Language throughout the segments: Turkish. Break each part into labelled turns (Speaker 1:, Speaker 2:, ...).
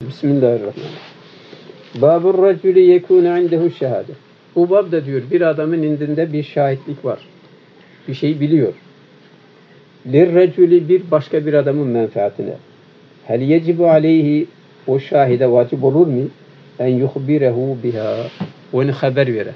Speaker 1: Bismillahirrahmanirrahim. Babur racülü yekûne indehu şehâde. Bu babda diyor bir adamın indinde bir şahitlik var. Bir şey biliyor. Lirracülü bir başka bir adamın menfaatine. Hel yecibu aleyhi o şahide vacip olur mu? En yuhbirehu biha. Onu haber vere.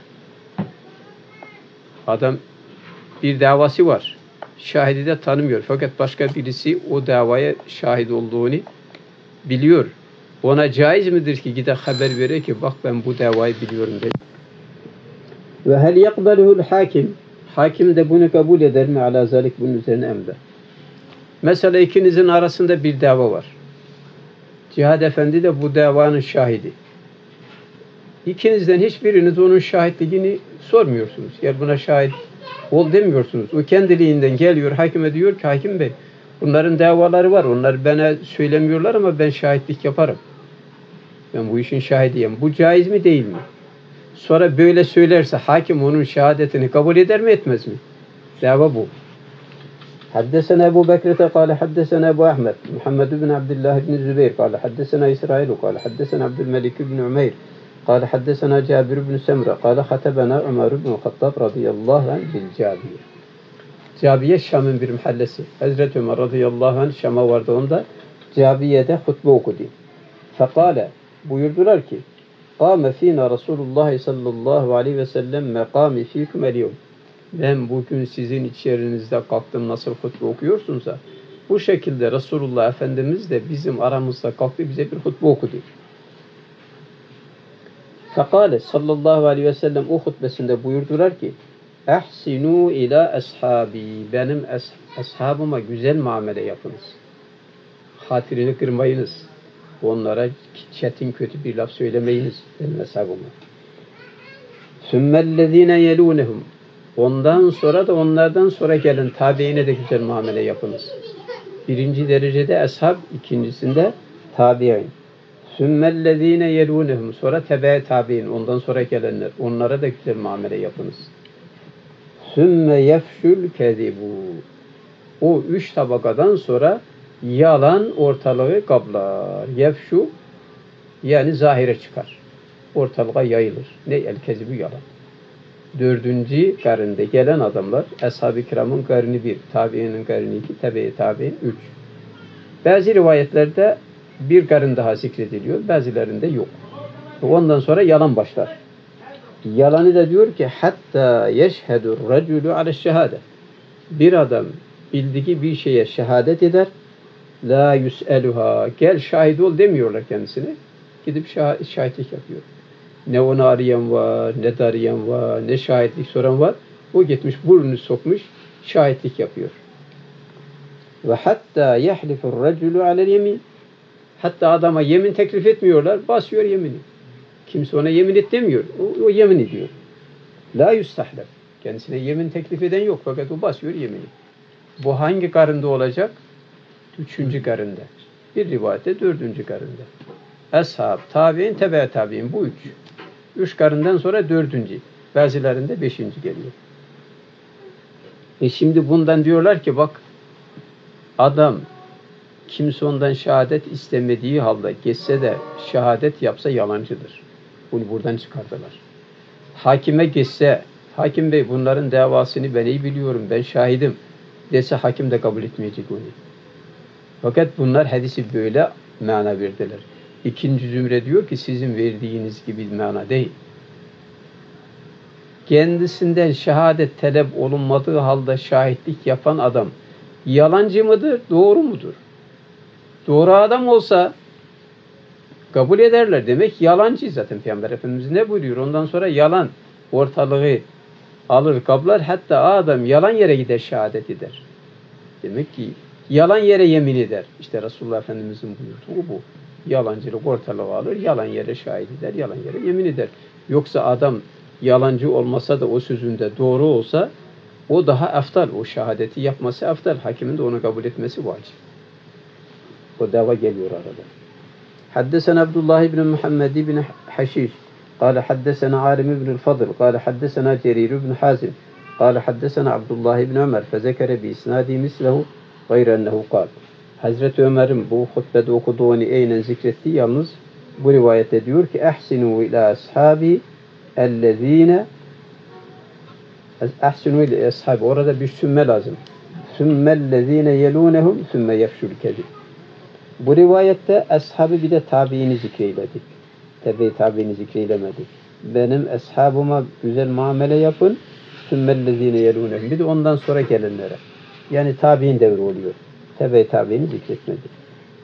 Speaker 1: Adam bir davası var. Şahidi de tanımıyor. Fakat başka birisi o davaya şahit olduğunu biliyor. Ona caiz midir ki gide haber vere ki bak ben bu davayı biliyorum diye. Ve hel yakbaluhul hakim. Hakim de bunu kabul eder mi ala zalik bunun üzerine emre. Mesela ikinizin arasında bir dava var. Cihad Efendi de bu davanın şahidi. İkinizden hiçbiriniz onun şahitliğini sormuyorsunuz. Gel buna şahit ol demiyorsunuz. O kendiliğinden geliyor hakime diyor ki hakim bey bunların davaları var. Onlar bana söylemiyorlar ama ben şahitlik yaparım. Ben bu işin şahidiyim. Bu caiz mi değil mi? Sonra böyle söylerse hakim onun şehadetini kabul eder mi etmez mi? Dava bu. Haddesena Ebu Bekir'te kâle haddesena Ebu Ahmed Muhammed bin Abdullah bin Zübeyir kâle haddesena İsrailu kâle haddesena Abdülmelik bin Umeyr kâle haddesena Cabir bin Semre kâle hatebena Ömer bin Hattab radıyallahu anh bil Cabiye. Cabiye Şam'ın bir mahallesi. Hazreti Ömer radıyallahu anh Şam'a vardı onda. Cabiye'de hutbe okudu. Fekâle buyurdular ki Kâme fînâ Resulullah sallallahu aleyhi ve sellem mekâmi fîküm el-yevm. Ben bugün sizin içerinizde kalktım nasıl hutbe okuyorsunsa bu şekilde Resulullah Efendimiz de bizim aramızda kalktı bize bir hutbe okudu. Fekâle sallallahu aleyhi ve sellem o hutbesinde buyurdular ki Ehsinû ilâ ashabi. Benim ashabıma güzel muamele yapınız. Hatirini kırmayınız. Onlara çetin kötü bir laf söylemeyiniz benim ashabıma. Sümmellezîne yelûnehum. Ondan sonra da onlardan sonra gelen tabiine de güzel muamele yapınız. Birinci derecede ashab, ikincisinde tabi'in. Sümmellezîne yelûnehum. Sonra tebe tabi'in. Ondan sonra gelenler. Onlara da güzel muamele yapınız. Sümme yefşül kezibu. O üç tabakadan sonra yalan ortalığı kaplar. Yefşu yani zahire çıkar. Ortalığa yayılır. Ne el kezibu yalan. Dördüncü karinde gelen adamlar ashab-ı kiramın karını bir, tabiinin karını iki, tebe-i tabiin üç. Bazı rivayetlerde bir karın daha zikrediliyor, bazılarında yok. Ondan sonra yalan başlar. Yalanı da diyor ki hatta yeşhedur raculu ala şehade. Bir adam bildiği bir şeye şehadet eder. La yus'eluha. Gel şahit ol demiyorlar kendisine. Gidip şahitlik yapıyor. Ne onu arayan var, ne de arayan var, ne şahitlik soran var. O gitmiş burnunu sokmuş, şahitlik yapıyor. Ve hatta yehlifur raculu alel yemin. Hatta adama yemin teklif etmiyorlar, basıyor yemini. Kimse ona yemin et demiyor. O yemin ediyor. La yustahlef. Kendisine yemin teklif eden yok fakat o basıyor yemini. Bu hangi karında olacak? Üçüncü karında. Bir rivayette dördüncü karında. Ashab, tabi'in, tebe tabi'in bu üç. Üç karından sonra dördüncü. Bazılarında beşinci geliyor. Şimdi bundan diyorlar ki bak adam kimse ondan şehadet istemediği halde geçse de şehadet yapsa yalancıdır. Bunu buradan çıkardılar. Hakime geçse, hakim bey bunların davasını ben iyi biliyorum, ben şahidim dese hakim de kabul etmeyecek onu. Fakat bunlar hadisi böyle mana verdiler. İkinci zümre diyor ki sizin verdiğiniz gibi mana değil. Kendisinden şehadet talep olunmadığı halde şahitlik yapan adam yalancı mıdır, doğru mudur? Doğru adam olsa kabul ederler. Demek yalancı zaten Peygamber Efendimiz ne buyuruyor? Ondan sonra yalan ortalığı alır kaplar. Hatta adam yalan yere gider şehadet eder. Demek ki yalan yere yemin eder. İşte Resulullah Efendimiz'in buyurduğu bu. Yalancılık ortalığı alır. Yalan yere şahit eder. Yalan yere yemin eder. Yoksa adam yalancı olmasa da o sözünde doğru olsa o daha eftal. O şehadeti yapması eftal. Hakimin de onu kabul etmesi vacip. O dava geliyor arada. Haddesena Abdullah ibn Muhammed ibn Haşiş. قال حدثنا عالم بن الفضل قال حدثنا جرير بن حازم قال حدثنا عبد الله بن عمر فذكر بإسناده مثله غير أنه قال Hazreti Ömer'in bu hutbede okuduğunu eynen zikrettiği yalnız bu rivayette diyor ki ehsinu ila ashabi ellezine ehsinu ila ashabi, orada bir sümme lazım. Sümmellezine yelunehum sümme yefşul kezib. Bu rivayette ashabı bir de tabiini zikreyledik. Tabi tabiini zikreylemedik. Benim ashabıma güzel muamele yapın. Sümmellezine yelunehum. Bir de ondan sonra gelenlere. Yani tabiin devri oluyor. Tabiini zikretmedik.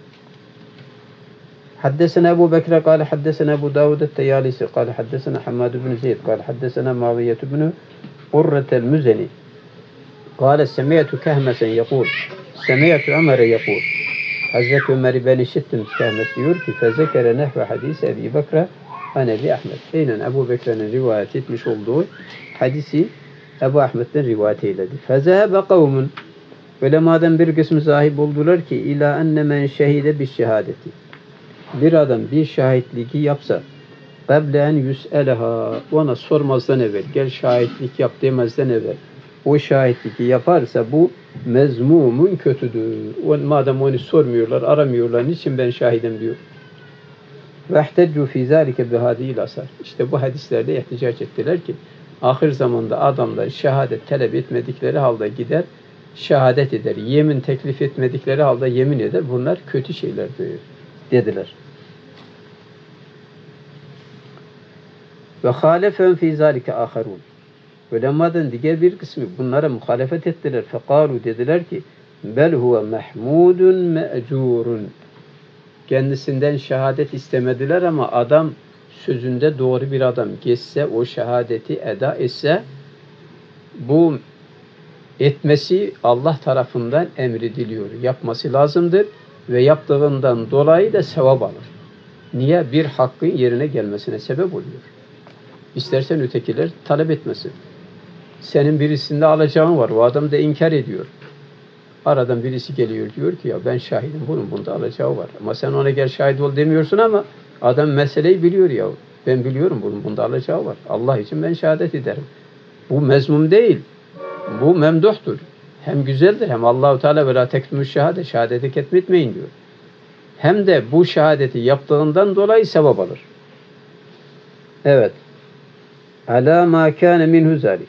Speaker 1: حدثنا أبو بكر قال حدثنا أبو داود التيالسي قال حدثنا حماد بن زيد قال حدثنا معاوية بن قرة المزني قال سمعت كهمسا يقول سمعت عمر يقول Hazreti Ömer'i ben işittim Kehmes diyor ki fezekere nehve hadisi Ebu Bekre an Ebi Ahmet. Aynen Ebu Bekre'nin rivayet etmiş olduğu hadisi Ebu Ahmet'ten rivayet eyledi. Fezehebe kavmun, ulemadan bir kısmı sahip oldular ki ila enne men şehide bis şehadeti. Bir adam bir şahitliği yapsa قَبْلَ اَنْ يُسْأَلَهَا, ona sormazdan evvel, gel şahitlik yap demezden evvel o şahitliği yaparsa bu mezmumun kötüdür. Madem onu sormuyorlar, aramıyorlar, niçin ben şahidim diyor. وَاحْتَجُّوا فِي ذَٰلِكَ بِهَذِهِ الْأَثَرِ. İşte bu hadislerde ihticaç ettiler ki ahir zamanda adamlar şehadet talep etmedikleri halde gider şehadet eder. Yemin teklif etmedikleri halde yemin eder. Bunlar kötü şeylerdir dediler. Ve halefen fi zalike aharun. Ulemadan diğer bir kısmı bunlara muhalefet ettiler. Fekalu, dediler ki bel huve mahmudun me'curun. Kendisinden şehadet istemediler ama adam sözünde doğru bir adam. Geçse o şehadeti eda etse bu etmesi Allah tarafından emrediliyor. Yapması lazımdır ve yaptığından dolayı da sevap alır. Niye? Bir hakkın yerine gelmesine sebep oluyor. İstersen ötekiler talep etmesin. Senin birisinde alacağın var. O adam da inkar ediyor. Aradan birisi geliyor diyor ki ya ben şahidim, bunun bunda alacağı var. Ama sen ona gel şahit ol demiyorsun ama adam meseleyi biliyor ya. Ben biliyorum bunun bunda alacağı var. Allah için ben şehadet ederim. Bu mezmum değil. Bu memduhtur. Hem güzeldir hem Allahu Teala ve la tektumüş şehadet, şehadeti ketmetmeyin diyor. Hem de bu şehadeti yaptığından dolayı sevap alır. Evet. Ala ma kana minhu zalik.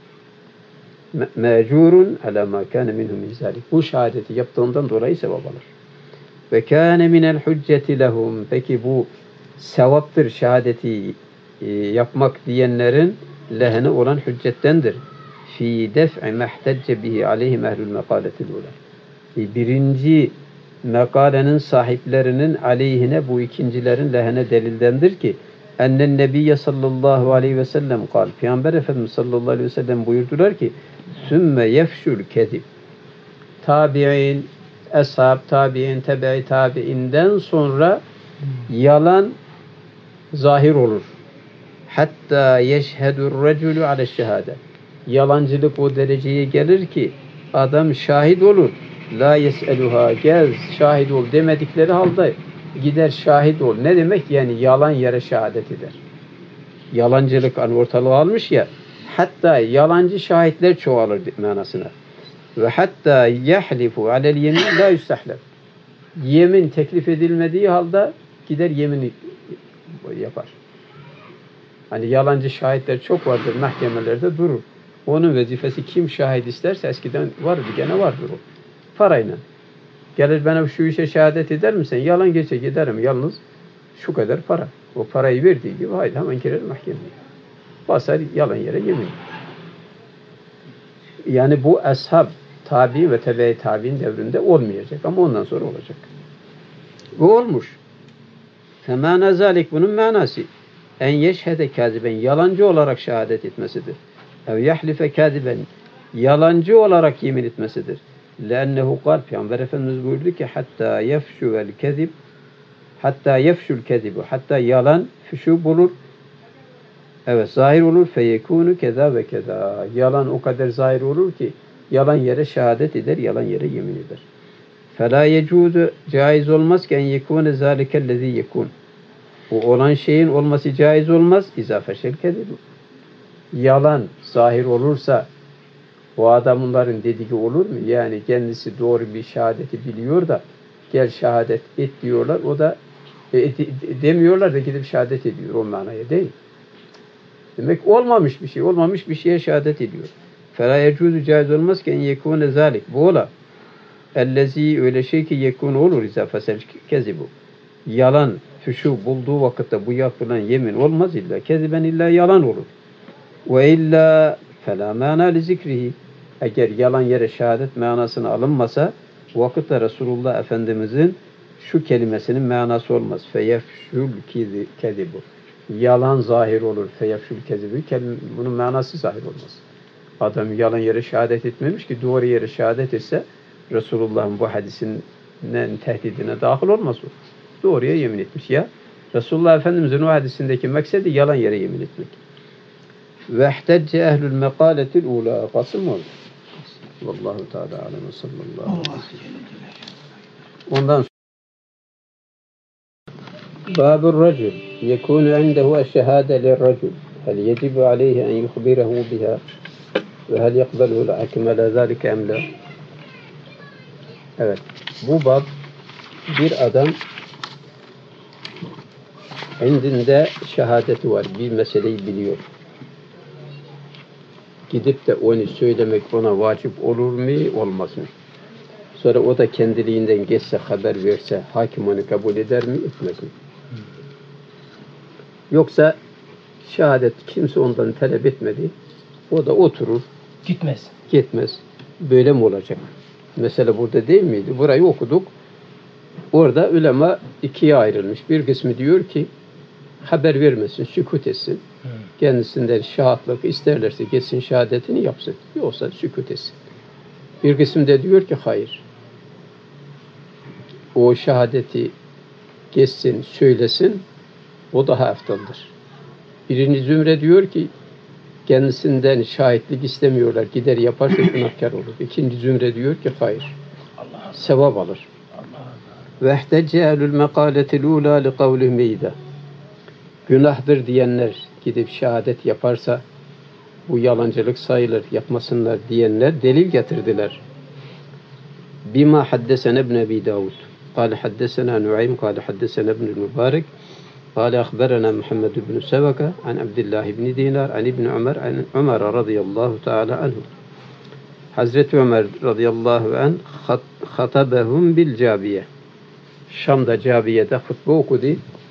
Speaker 1: Mecurun ala ma kana minhu min zalik. Bu şehadeti yaptığından dolayı sevap alır. Ve kana minel hücceti lehum. Peki bu sevaptır, şehadeti yapmak diyenlerin lehine olan hüccettendir. Fi def'i mehtecce bihi aleyhim ehlül mekaletil ula. Birinci mekalenin sahiplerinin aleyhine, bu ikincilerin lehine delildendir ki ennen nebiyye sallallahu aleyhi ve sellem kal. Peygamber Efendimiz sallallahu aleyhi ve sellem buyurdular ki sümme yefşül kezib. Tabi'in, ashab, tabi'in, tebe-i tabi'inden sonra yalan zahir olur. Hatta yeşhedür recülü ale şehade. Yalancılık o dereceye gelir ki adam şahit olur. La yes'eluha, gel şahit ol demedikleri halde gider şahit ol. Ne demek? Yani yalan yere şehadet eder. Yalancılık ortalığı almış ya. Hatta yalancı şahitler çoğalır manasına. Ve hatta yahlifu alel yemin la yustahlef. Yemin teklif edilmediği halde gider yemin yapar. Hani yalancı şahitler çok vardır, mahkemelerde durur. Onun vazifesi kim şahit isterse, eskiden vardı, gene vardır o. Parayla. Gelir bana şu işe şehadet eder misin? Yalan geçe giderim yalnız şu kadar para. O parayı verdiği gibi haydi hemen girer mahkemeye. Basar yalan yere yemin. Yani bu ashab, tabi ve tebe-i tabi'in devrinde olmayacak ama ondan sonra olacak. Bu olmuş. Femâne zâlik, bunun manası en yeşhede kâziben, yalancı olarak şehadet etmesidir. Ev yahlife kâziben, yalancı olarak yemin etmesidir. Lennehu kal, Peygamber Efendimiz buyurdu ki hatta yefşuvel kezib, hatta yefşul kezibu, hatta yalan füşu bulur. Evet, zahir olur. Feyekûnü keza ve keza. Yalan o kadar zahir olur ki yalan yere şehadet eder, yalan yere yemin eder. Fela yecuzu, caiz olmaz ki en yekûne zâlikellezî yekûn. Bu olan şeyin olması caiz olmaz. İzâ feşel kezibu. Yalan zahir olursa O adamların dediği olur mu? Yani kendisi doğru bir şehadeti biliyor da gel şehadet et diyorlar. O da demiyorlar da gidip şehadet ediyor. O manaya değil. Demek olmamış bir şey. Olmamış bir şeye şehadet ediyor. فَلَا يَجُوزُ caiz olmaz ki en yekûne zâlik. Bu ola. Ellezî öyle şey ki yekûn olur izâ fesel kezibu. Yalan, füşû bulduğu vakitte bu yapılan yemin olmaz illa. Keziben illa yalan olur. Ve illa felâ mâna li zikrihi. Eğer yalan yere şehadet manasını alınmasa vakitte Resulullah Efendimizin şu kelimesinin manası olmaz. Feyefşül kezibu. Yalan zahir olur. Feyefşül kezibu. Bunun manası zahir olmaz. Adam yalan yere şehadet etmemiş ki doğru yere şehadet etse Resulullah'ın bu hadisinin tehdidine dahil olmaz o. Doğruya yemin etmiş ya. Resulullah Efendimizin o hadisindeki maksedi yalan yere yemin etmek. Ve ihtecce ehlül mekaletil ula. Kasım oldu. Vallahu Teala alem ve sallallahu aleyhi ve sellem. Ondan sonra Babur racul yekûnu indehu eşşehâde lirracul. Hel yecibu aleyhi en yuhbirehu biha ve hel yakbeluhu l'hakime la zâlike emla. Evet. Bu bab bir adam indinde şehadeti var. Bir meseleyi biliyor. Gidip de onu söylemek ona vacip olur mu, olmaz mı? Sonra o da kendiliğinden geçse, haber verse, hakim onu kabul eder mi, etmez mi? Yoksa şehadet kimse ondan talep etmedi. O da oturur. Gitmez. Böyle mi olacak? Mesela burada değil miydi? Burayı okuduk. Orada ulema ikiye ayrılmış. Bir kısmı diyor ki haber vermesin, sükut etsin. Kendisinden şahitlik isterlerse geçsin şehadetini yapsın. Yoksa sükut etsin. Bir kısım da diyor ki hayır. O şehadeti geçsin, söylesin. O daha eftaldır. Birinci zümre diyor ki kendisinden şahitlik istemiyorlar. Gider yaparsa günahkar olur. İkinci zümre diyor ki hayır. Sevap alır. Ve ihtecce ehlül mekaletil ula li kavlih meyda. Günahdır diyenler gidip şehadet yaparsa bu yalancılık sayılır, yapmasınlar diyenler delil getirdiler. Bima haddesene ibn Ebi Davud. Kâle haddesena Nuaym, kâle haddesena ibn Mübarek. Kâle akhberena Muhammed ibn Sevaka an Abdullah ibn Dinar an ibn Ömer an Ömer radıyallahu teala anhu. Hazreti Ömer radıyallahu anh hatabehum bil Cabiye. Şam'da Cabiye'de hutbe okudu.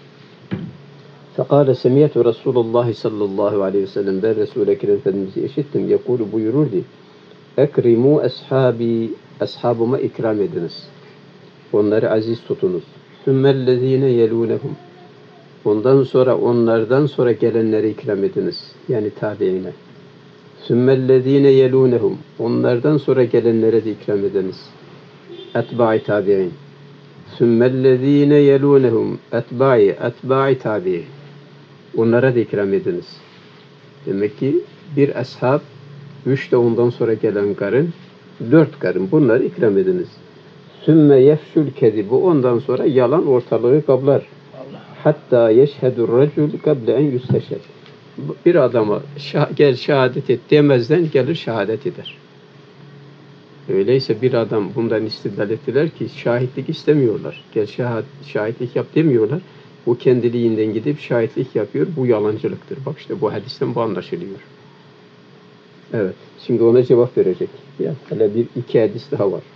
Speaker 1: Fekâle semiyetü Resulullah sallallahu aleyhi ve sellem, ben Resul-i Ekrem Efendimiz'i işittim. Yekûlu buyururdu. Ekrimû ashabi, ashabıma ikram ediniz. Onları aziz tutunuz. Sümmellezîne yelûnehum. Ondan sonra onlardan sonra gelenleri ikram ediniz. Yani tabiine. Sümmellezîne yelûnehum. Onlardan sonra gelenlere de ikram ediniz. Etba'i tabi'in. Sümmellezîne yelûnehum. Etba'i tabi'in. Onlara da ikram ediniz. Demek ki bir ashab, 3 de ondan sonra gelen karın, 4 karın. Bunları ikram ediniz. Sümme yefşül kezibu. Ondan sonra yalan ortalığı kaplar. Hatta yeşhedur racul kable en yüsteşhed. Bir adama gel şehadet et demezden gelir şehadet eder. Öyleyse bir adam bundan istidlal ettiler ki şahitlik istemiyorlar. Gel şahitlik yap demiyorlar. O kendiliğinden gidip şahitlik yapıyor. Bu yalancılıktır. Bak işte bu hadisten bu anlaşılıyor. Evet. Şimdi ona cevap verecek. Ya, hele iki hadis daha var.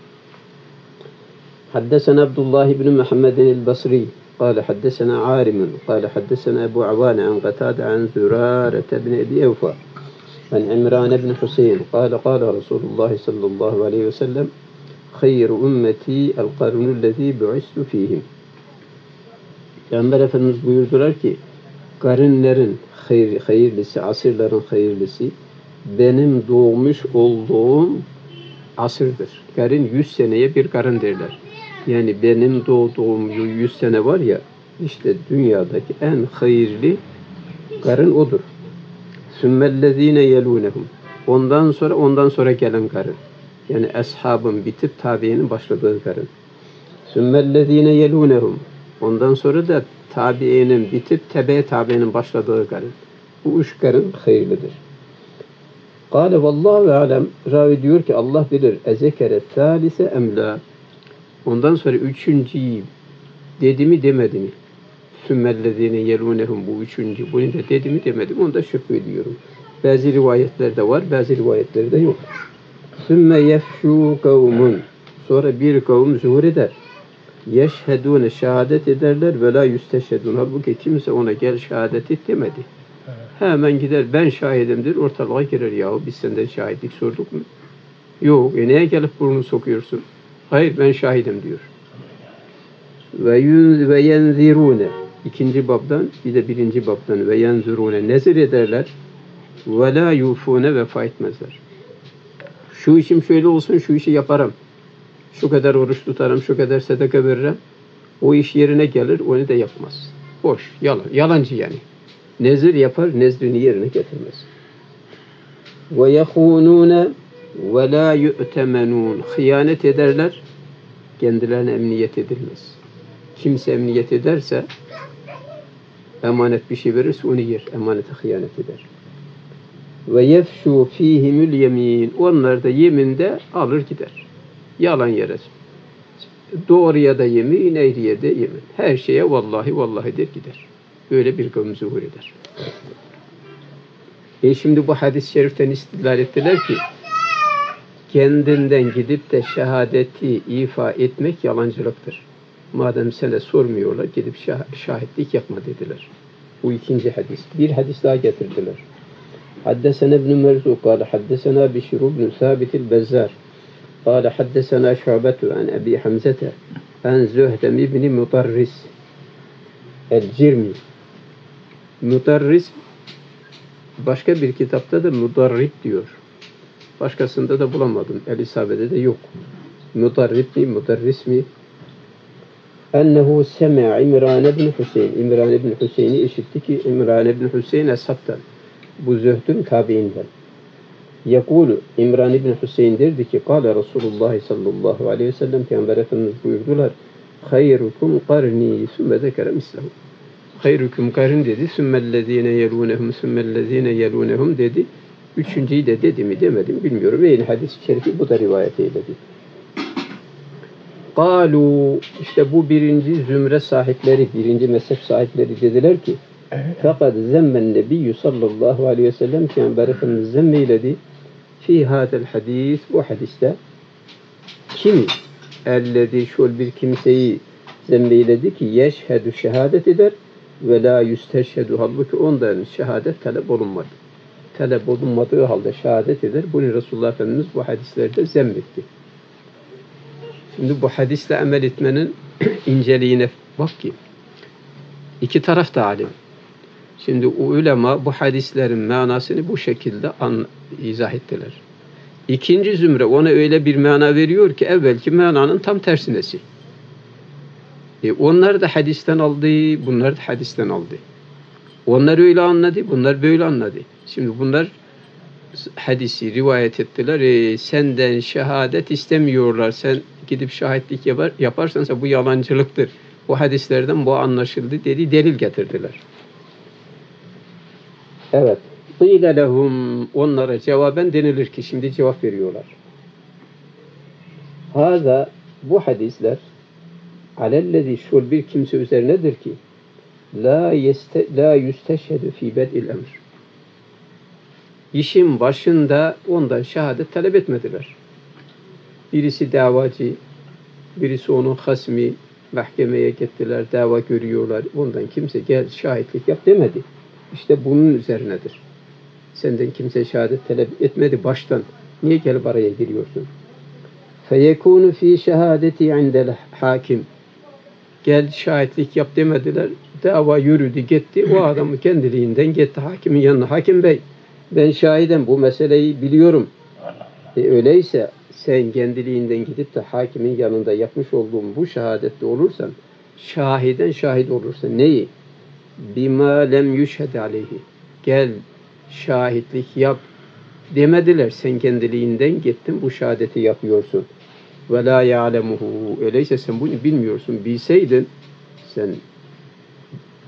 Speaker 1: Haddesena Abdullah ibn Muhammed el-Basri. قال حدثنا عارم قال حدثنا أبو عوان عن قتادة عن زرارة بن أبي أوفى عن عمران بن حسين قال قال رسول الله صلى الله عليه وسلم خير أمتي القرن الذي بعثت فيهم. Peygamber Efendimiz buyurdular ki karınların hayırlısı, asırların hayırlısı benim doğmuş olduğum asırdır. Karın 100 seneye bir karın derler. Yani benim doğduğum 100 sene var ya, işte dünyadaki en hayırlı karın odur. Sümmellezine yelûnehum. Ondan sonra gelen karın. Yani ashabın bitip tabiinin başladığı karın. Sümmellezine yelûnehum. Ondan sonra da tabiinin bitip tabiinin başladığı karın. Bu 3 karın hayırlıdır. Kâle vallahu alem. Ravi diyor ki Allah bilir. Ezekere thâlise emlâ. Ondan sonra üçüncüyü dedi mi demedi mi? Sümmellezîne yelûnehum, bu üçüncü. Bunu da dedi mi demedi mi? Onu da şüphe ediyorum. Bazı rivayetlerde var, bazı rivayetlerde yok. Sümme yefşû kavmun. Sonra bir kavim zuhur eder. Yeşhedûne, şehadet ederler ve la yüsteşhedûn. Halbuki kimse ona gel şehadet et demedi. Hemen gider ben şahidimdir, ortalığa girer yahu biz senden şahitlik sorduk mu? Yok. Neye gelip burnunu sokuyorsun? Hayır ben şahidim diyor. Ve yenzirûne. İkinci babdan bir de birinci babdan ve yenzirûne nezir ederler. Ve la yufûne, vefa etmezler. Şu işim şöyle olsun, şu işi yaparım. Şu kadar oruç tutarım, şu kadar sadaka veririm. O iş yerine gelir, onu da yapmaz. Boş, yalan, yalancı yani. Nezir yapar, nezrini yerine getirmez. Ve yehûnûne ve lâ yu'temenûn. Hıyanet ederler, kendilerine emniyet edilmez. Kimse emniyet ederse, emanet bir şey verirse onu yer, emanete hıyanet eder. Ve yefşû fîhimül yemîn. Onlar da yeminde alır gider. Yalan yere. Doğruya da yemin, eğriye de yemin. Her şeye vallahi vallahi der gider. Böyle bir kavim zuhur eder. Şimdi bu hadis-i şeriften istidlal ettiler ki kendinden gidip de şehadeti ifa etmek yalancılıktır. Madem sana sormuyorlar, gidip şahitlik yapma dediler. Bu ikinci hadis. Bir hadis daha getirdiler. Haddesena ibn Merzuk, kâle haddesena Bişir ibn Sabit el-Bezzar, kâle haddesena Şu'betu an Ebi Hamzete, an Zühdem ibn Mutarris el-Cirmi. Mutarris, başka bir kitapta da Mudarrib diyor. Başkasında da bulamadım. El-İsabe'de de yok. Mudarrib mi, Mudarris mi? Ennehu semi'a İmran ibn Hüseyin. İmran ibn Hüseyin'i işitti ki İmran ibn Hüseyin eshabtan. Bu zühdün tabiinden. Yekulu, İmran ibn Hüseyin derdi ki Kâle Resulullah sallallahu aleyhi ve sellem, Peygamber Efendimiz buyurdular, hayrukum karni sümme zekere mislehu. Hayrukum karni dedi, sümmellezine yelûnehum, sümmellezine yelûnehum dedi. Üçüncüyü de dedi mi demedim bilmiyorum. Ve hadis-i şerifi bu da rivayet eyledi. Kalu, işte bu birinci zümre sahipleri, birinci mezhep sahipleri dediler ki fakat zemmen nebiyyü sallallahu aleyhi ve sellem, Peygamber Efendimiz zemmeyledi fi hadel hadis, bu hadiste kim elledi şöyle bir kimseyi zemmeyledi ki yeşhedü, şehadet eder ve la yüsteşhedü, halbuki ondan şehadet talep olunmadı. Talep olunmadığı halde şehadet eder. Bunu Resulullah Efendimiz bu hadislerde zemmetti. Şimdi bu hadisle amel etmenin inceliğine bak ki iki taraf da alim. Şimdi o ulema bu hadislerin manasını bu şekilde izah ettiler. İkinci zümre ona öyle bir mana veriyor ki evvelki mananın tam tersinesi. Onlar da hadisten aldı, bunlar da hadisten aldı. Onlar öyle anladı, bunlar böyle anladı. Şimdi bunlar hadisi rivayet ettiler. Senden şehadet istemiyorlar. Sen gidip şahitlik yaparsan bu yalancılıktır. Bu hadislerden bu anlaşıldı dedi, delil getirdiler. Evet. Qîle lehum, onlara cevaben denilir ki şimdi cevap veriyorlar. Hâzâ, bu hadisler alellezî, şul bir kimse üzerinedir ki la yüsteşhedü fî bed'il emr. İşin başında ondan şehadet talep etmediler. Birisi davacı, birisi onun hasmi, mahkemeye gittiler, dava görüyorlar. Ondan kimse gel şahitlik yap demedi. İşte bunun üzerinedir. Senden kimse şehadet talep etmedi baştan. Niye gelip araya giriyorsun? فَيَكُونُ ف۪ي شَهَادَتِ عِنْدَ hakim. Gel şahitlik yap demediler. Dava yürüdü gitti. O adamı kendiliğinden gitti hakimin yanına. Hakim bey, ben şahidim, bu meseleyi biliyorum. Öyleyse sen kendiliğinden gidip de hakimin yanında yapmış olduğun bu şehadette olursan, şahiden şahit olursan neyi? Bima lem yüşhed aleyhi. Gel şahitlik yap demediler. Sen kendiliğinden gittin bu şehadeti yapıyorsun. Ve la ya'lemuhu. Öyleyse sen bunu bilmiyorsun. Bilseydin sen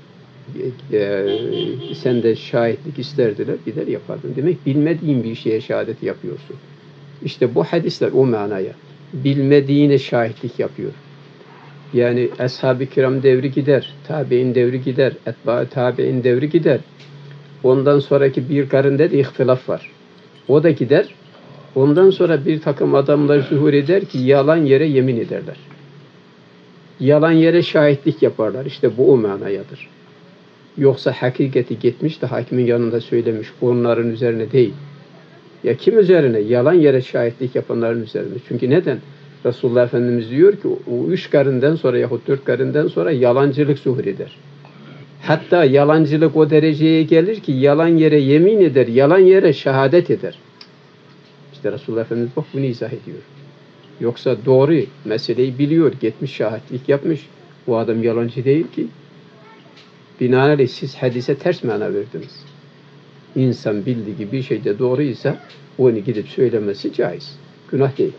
Speaker 1: Sen de şahitlik isterdiler, gider yapardın. Demek bilmediğin bir şeye şehadet yapıyorsun. İşte bu hadisler o manaya. Bilmediğine şahitlik yapıyor. Yani ashab-ı kiram devri gider, tabi'in devri gider, etba-ı tabi'in devri gider. Ondan sonraki bir karında da ihtilaf var. O da gider. Ondan sonra bir takım adamlar zuhur eder ki yalan yere yemin ederler. Yalan yere şahitlik yaparlar. İşte bu o manayadır. Yoksa hakikati gitmiş de hakimin yanında söylemiş. Onların üzerine değil. Ya kim üzerine? Yalan yere şahitlik yapanların üzerine. Çünkü neden? Resulullah Efendimiz diyor ki o 3 karından sonra yahut 4 karından sonra yalancılık zuhur eder. Hatta yalancılık o dereceye gelir ki yalan yere yemin eder, yalan yere şehadet eder. İşte Resulullah Efendimiz bak bunu izah ediyor. Yoksa doğru meseleyi biliyor, gitmiş şahitlik yapmış. Bu adam yalancı değil ki. Binaenaleyh siz hadise ters mana verdiniz. İnsan bildiği bir şeyde doğruysa onu gidip söylemesi caiz. Günah değil.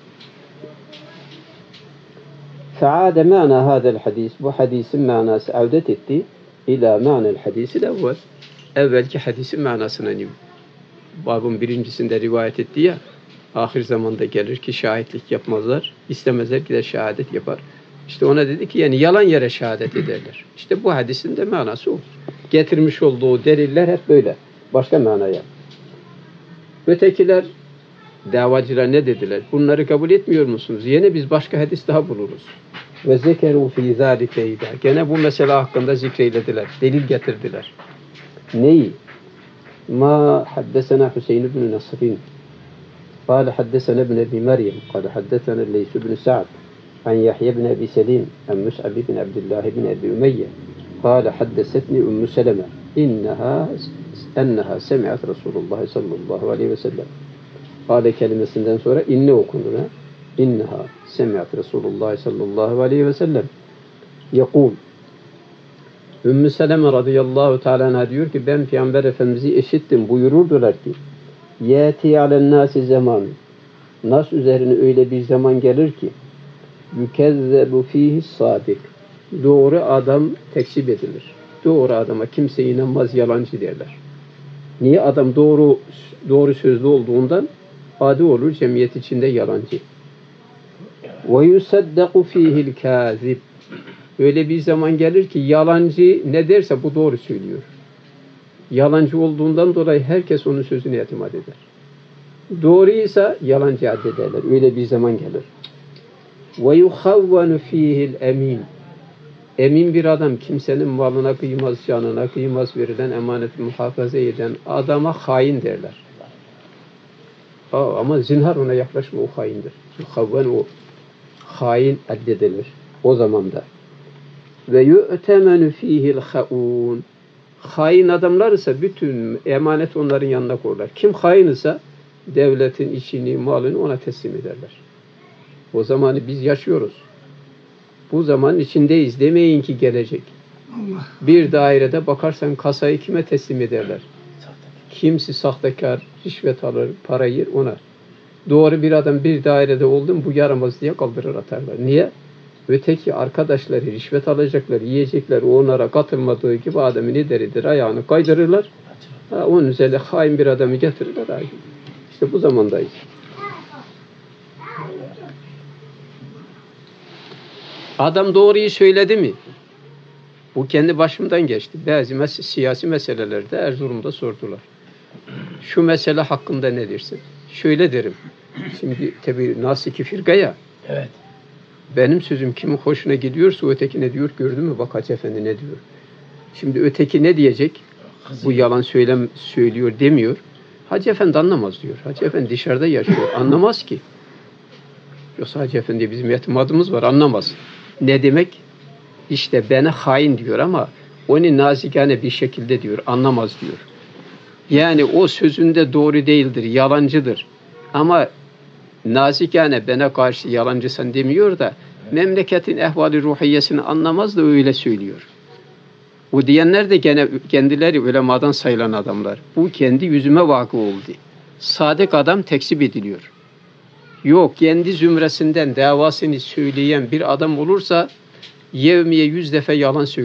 Speaker 1: فعاد معنى هذا الحديث bu hadisin manası avdet etti ila ma'nel hadisi evvel. Evvelki hadisin manasına babın birincisinde rivayet etti ya, ahir zamanda gelir ki şahitlik yapmazlar, istemezler gider şehadet yapar. İşte ona dedi ki yani yalan yere şehadet ederler. İşte bu hadisin de manası o. Getirmiş olduğu deliller hep böyle. Başka manaya. Ötekiler, davacılar ne dediler? Bunları kabul etmiyor musunuz? Yine biz başka hadis daha buluruz. Ve zekeru fî zâlike. Gene bu mesele hakkında zikreylediler. Delil getirdiler. Neyi? Ma haddesena Hüseyin ibn Nasrin. قال حدثنا ابن أبي مريم قال حدثنا الليث بن سعد عن يحيى بن أبي سليم عن مسعب بن عبد الله بن أبي أمية قال حدثتني أم سلمة أنها سمعت رسول الله صلى الله عليه وسلم قال kelimesinden sonra inne okunduğuna inneha semi'at Resulullah sallallahu aleyhi ve sellem yekul Ümmü Seleme radıyallahu teala anha diyor ki ben Peygamber Efendimiz'i işittim, buyururdular ki yâti alen nâsi zamanı nas üzerine öyle bir zaman gelir ki yükezzebu fîhi sadik doğru adam tekzip edilir. Doğru adama kimse inanmaz, yalancı derler. Niye? Adam doğru sözlü olduğundan adi olur, cemiyet içinde yalancı. Ve yusaddaku fîhil kâzib öyle bir zaman gelir ki yalancı ne derse bu doğru söylüyor. Yalancı olduğundan dolayı herkes onun sözüne itimat eder. Doğruysa yalancı addederler. Öyle bir zaman gelir. Ve yuhavvanu fîhil emin emin bir adam kimsenin malına kıymaz, canına kıymaz, verilen emaneti muhafaza eden adama hain derler. Ama zinhar ona yaklaşma, o haindir. Yuhavvan o hain addedilir o zamanda. Ve yu'temenu fîhil haun hain adamlar ise bütün emanet onların yanına koyarlar. Kim hain ise devletin içini, malını ona teslim ederler. O zamanı biz yaşıyoruz. Bu zamanın içindeyiz. Demeyin ki gelecek. Bir dairede bakarsan kasayı kime teslim ederler? Kimisi sahtekar, rişvet alır, para yer ona. Doğru bir adam bir dairede oldum bu yaramaz diye kaldırır atarlar. Niye? Öteki arkadaşları rişvet alacaklar, yiyecekler, onlara katılmadığı gibi adamı ne deridir? Ayağını kaydırırlar. Onun üzerine hain bir adamı getirirler. İşte bu zamandayız. Adam doğruyu söyledi mi? Bu kendi başımdan geçti. Bazı siyasi meselelerde Erzurum'da sordular. Şu mesele hakkında ne dersin? Şöyle derim. Şimdi tabii nasiki firga ya.
Speaker 2: Evet.
Speaker 1: Benim sözüm kimin hoşuna gidiyorsa öteki ne diyor? Gördün mü? Bak Hacı Efendi ne diyor? Şimdi öteki ne diyecek? Bu yalan söylüyor demiyor. Hacı Efendi anlamaz diyor. Hacı Efendi dışarıda yaşıyor. Anlamaz ki. Yoksa Hacı Efendi bizim itimadımız var. Anlamaz. Ne demek? İşte bana hain diyor ama onu nazikane bir şekilde diyor. Anlamaz diyor. Yani o sözünde doğru değildir. Yalancıdır. Ama nazikane bana karşı yalancısın demiyor da memleketin ehvali ruhiyesini anlamaz da öyle söylüyor. Bu diyenler de gene kendileri ulemadan sayılan adamlar. Bu kendi yüzüme vakı oldu. Sadık adam tekzip ediliyor. Yok, kendi zümresinden davasını söyleyen bir adam olursa yevmiye 100 defa yalan söyler.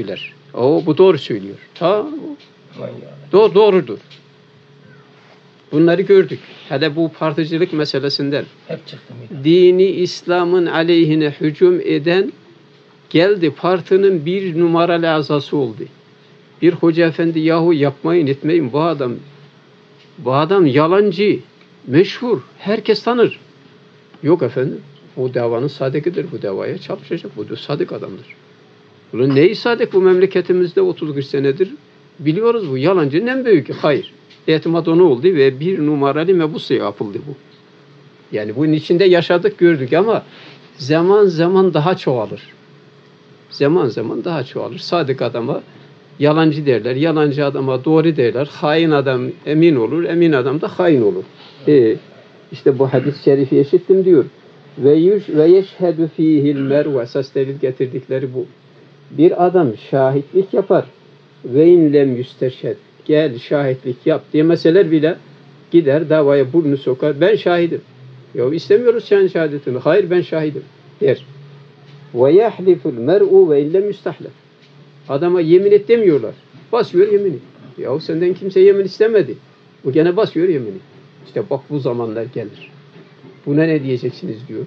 Speaker 1: Bu doğru söylüyor. Doğrudur. Bunları gördük. Hele bu particilik meselesinden.
Speaker 2: Hep çıktı mıydı?
Speaker 1: Dini İslam'ın aleyhine hücum eden geldi partinin bir numaralı azası oldu. Bir hoca efendi yahu yapmayın etmeyin bu adam yalancı, meşhur, herkes tanır. Yok efendim, o davanın sadıkıdır, bu davaya çalışacak, bu da sadık adamdır. Bunun neyi sadık bu memleketimizde 30-40 senedir biliyoruz bu yalancının en büyük. Hayır, etimat onu oldu ve bir numaralı mebusu yapıldı bu. Yani bunun içinde yaşadık gördük ama zaman zaman daha çoğalır. Zaman zaman daha çoğalır. Sadık adama yalancı derler, yalancı adama doğru derler. Hain adam emin olur, emin adam da hain olur. İşte bu hadis-i şerifi eşittim diyor. Ve yeşhedü fihil mer'u, esas delil getirdikleri bu. Bir adam şahitlik yapar. Ve in lem yüsteşhed, gel şahitlik yap demeseler bile gider davaya burnunu sokar. Ben şahidim. Ya istemiyoruz senin şehadetini. Hayır ben şahidim der. Ve yahliful mer'u ve in lem yüstehlef. Adama yemin et demiyorlar. Basıyor yemini. Ya senden kimse yemin istemedi. Bu gene basıyor yemini. İşte bak bu zamanlar gelir. Buna ne diyeceksiniz diyor.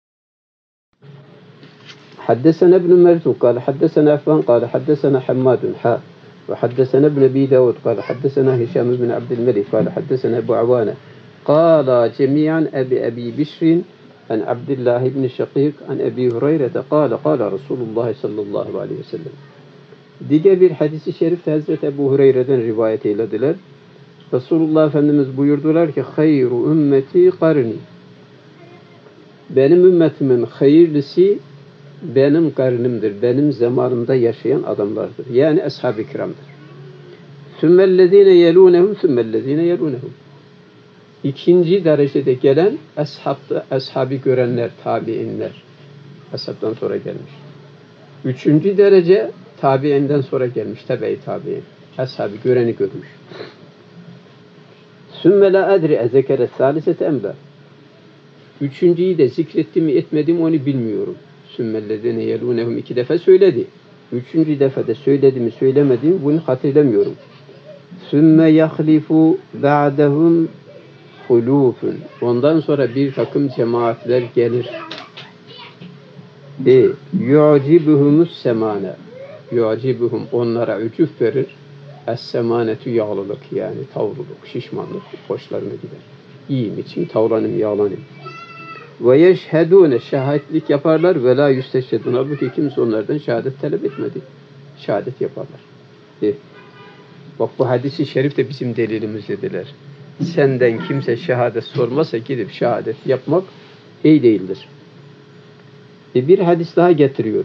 Speaker 1: حدثنا ابن مرزوق قال حدثنا عفان قال حدثنا حماد وحدثنا ابن أبي داود قال حدثنا هشام بن عبد الملك قال حدثنا أبو عوانة قال جميعا أبي بشر عن عبد الله بن شقيق عن أبي هريرة قال رسول الله صلى الله عليه وسلم. Diğer bir hadisi şerifte Hazreti Ebu Hureyre'den rivayet eylediler. Resulullah Efendimiz buyurdular ki hayru ümmeti karni. Benim ümmetimin hayırlısı benim karnımdır. Benim zamanımda yaşayan adamlardır. Yani ashab-ı kiramdır. Sümmellezine yelûnehum sümmellezine yelûnehum. İkinci derecede gelen ashabı görenler, tabiinler. Ashabtan sonra gelmiş. Üçüncü derece tabiinden sonra gelmiş. Tebe-i tabiin. Ashabı göreni görmüş. Sümme la adri ezekere salisete emla. Üçüncüyü de zikretti mi etmedi mi onu bilmiyorum. Sümmellezine yelûnehum 2 defa söyledi. Üçüncü defa da söyledi mi söylemedi mi bunu hatırlamıyorum. Sümme yahlifu ba'dehum hulufun. Ondan sonra bir takım cemaatler gelir. Yu'cibuhumus semane. Yu'cibuhum onlara ücüp verir. Es-semanetu yağlılık yani tavruluk, şişmanlık hoşlarına gider. İyiyim için tavlanım, yağlanım. Ve yeşhedûne şahitlik yaparlar ve la yüsteşhedûne. Halbuki kimse onlardan şehadet talep etmedi. Şehadet yaparlar. Bak bu hadisi şerif de bizim delilimiz dediler. Senden kimse şehadet sormasa gidip şehadet yapmak iyi değildir. Bir hadis daha getiriyor.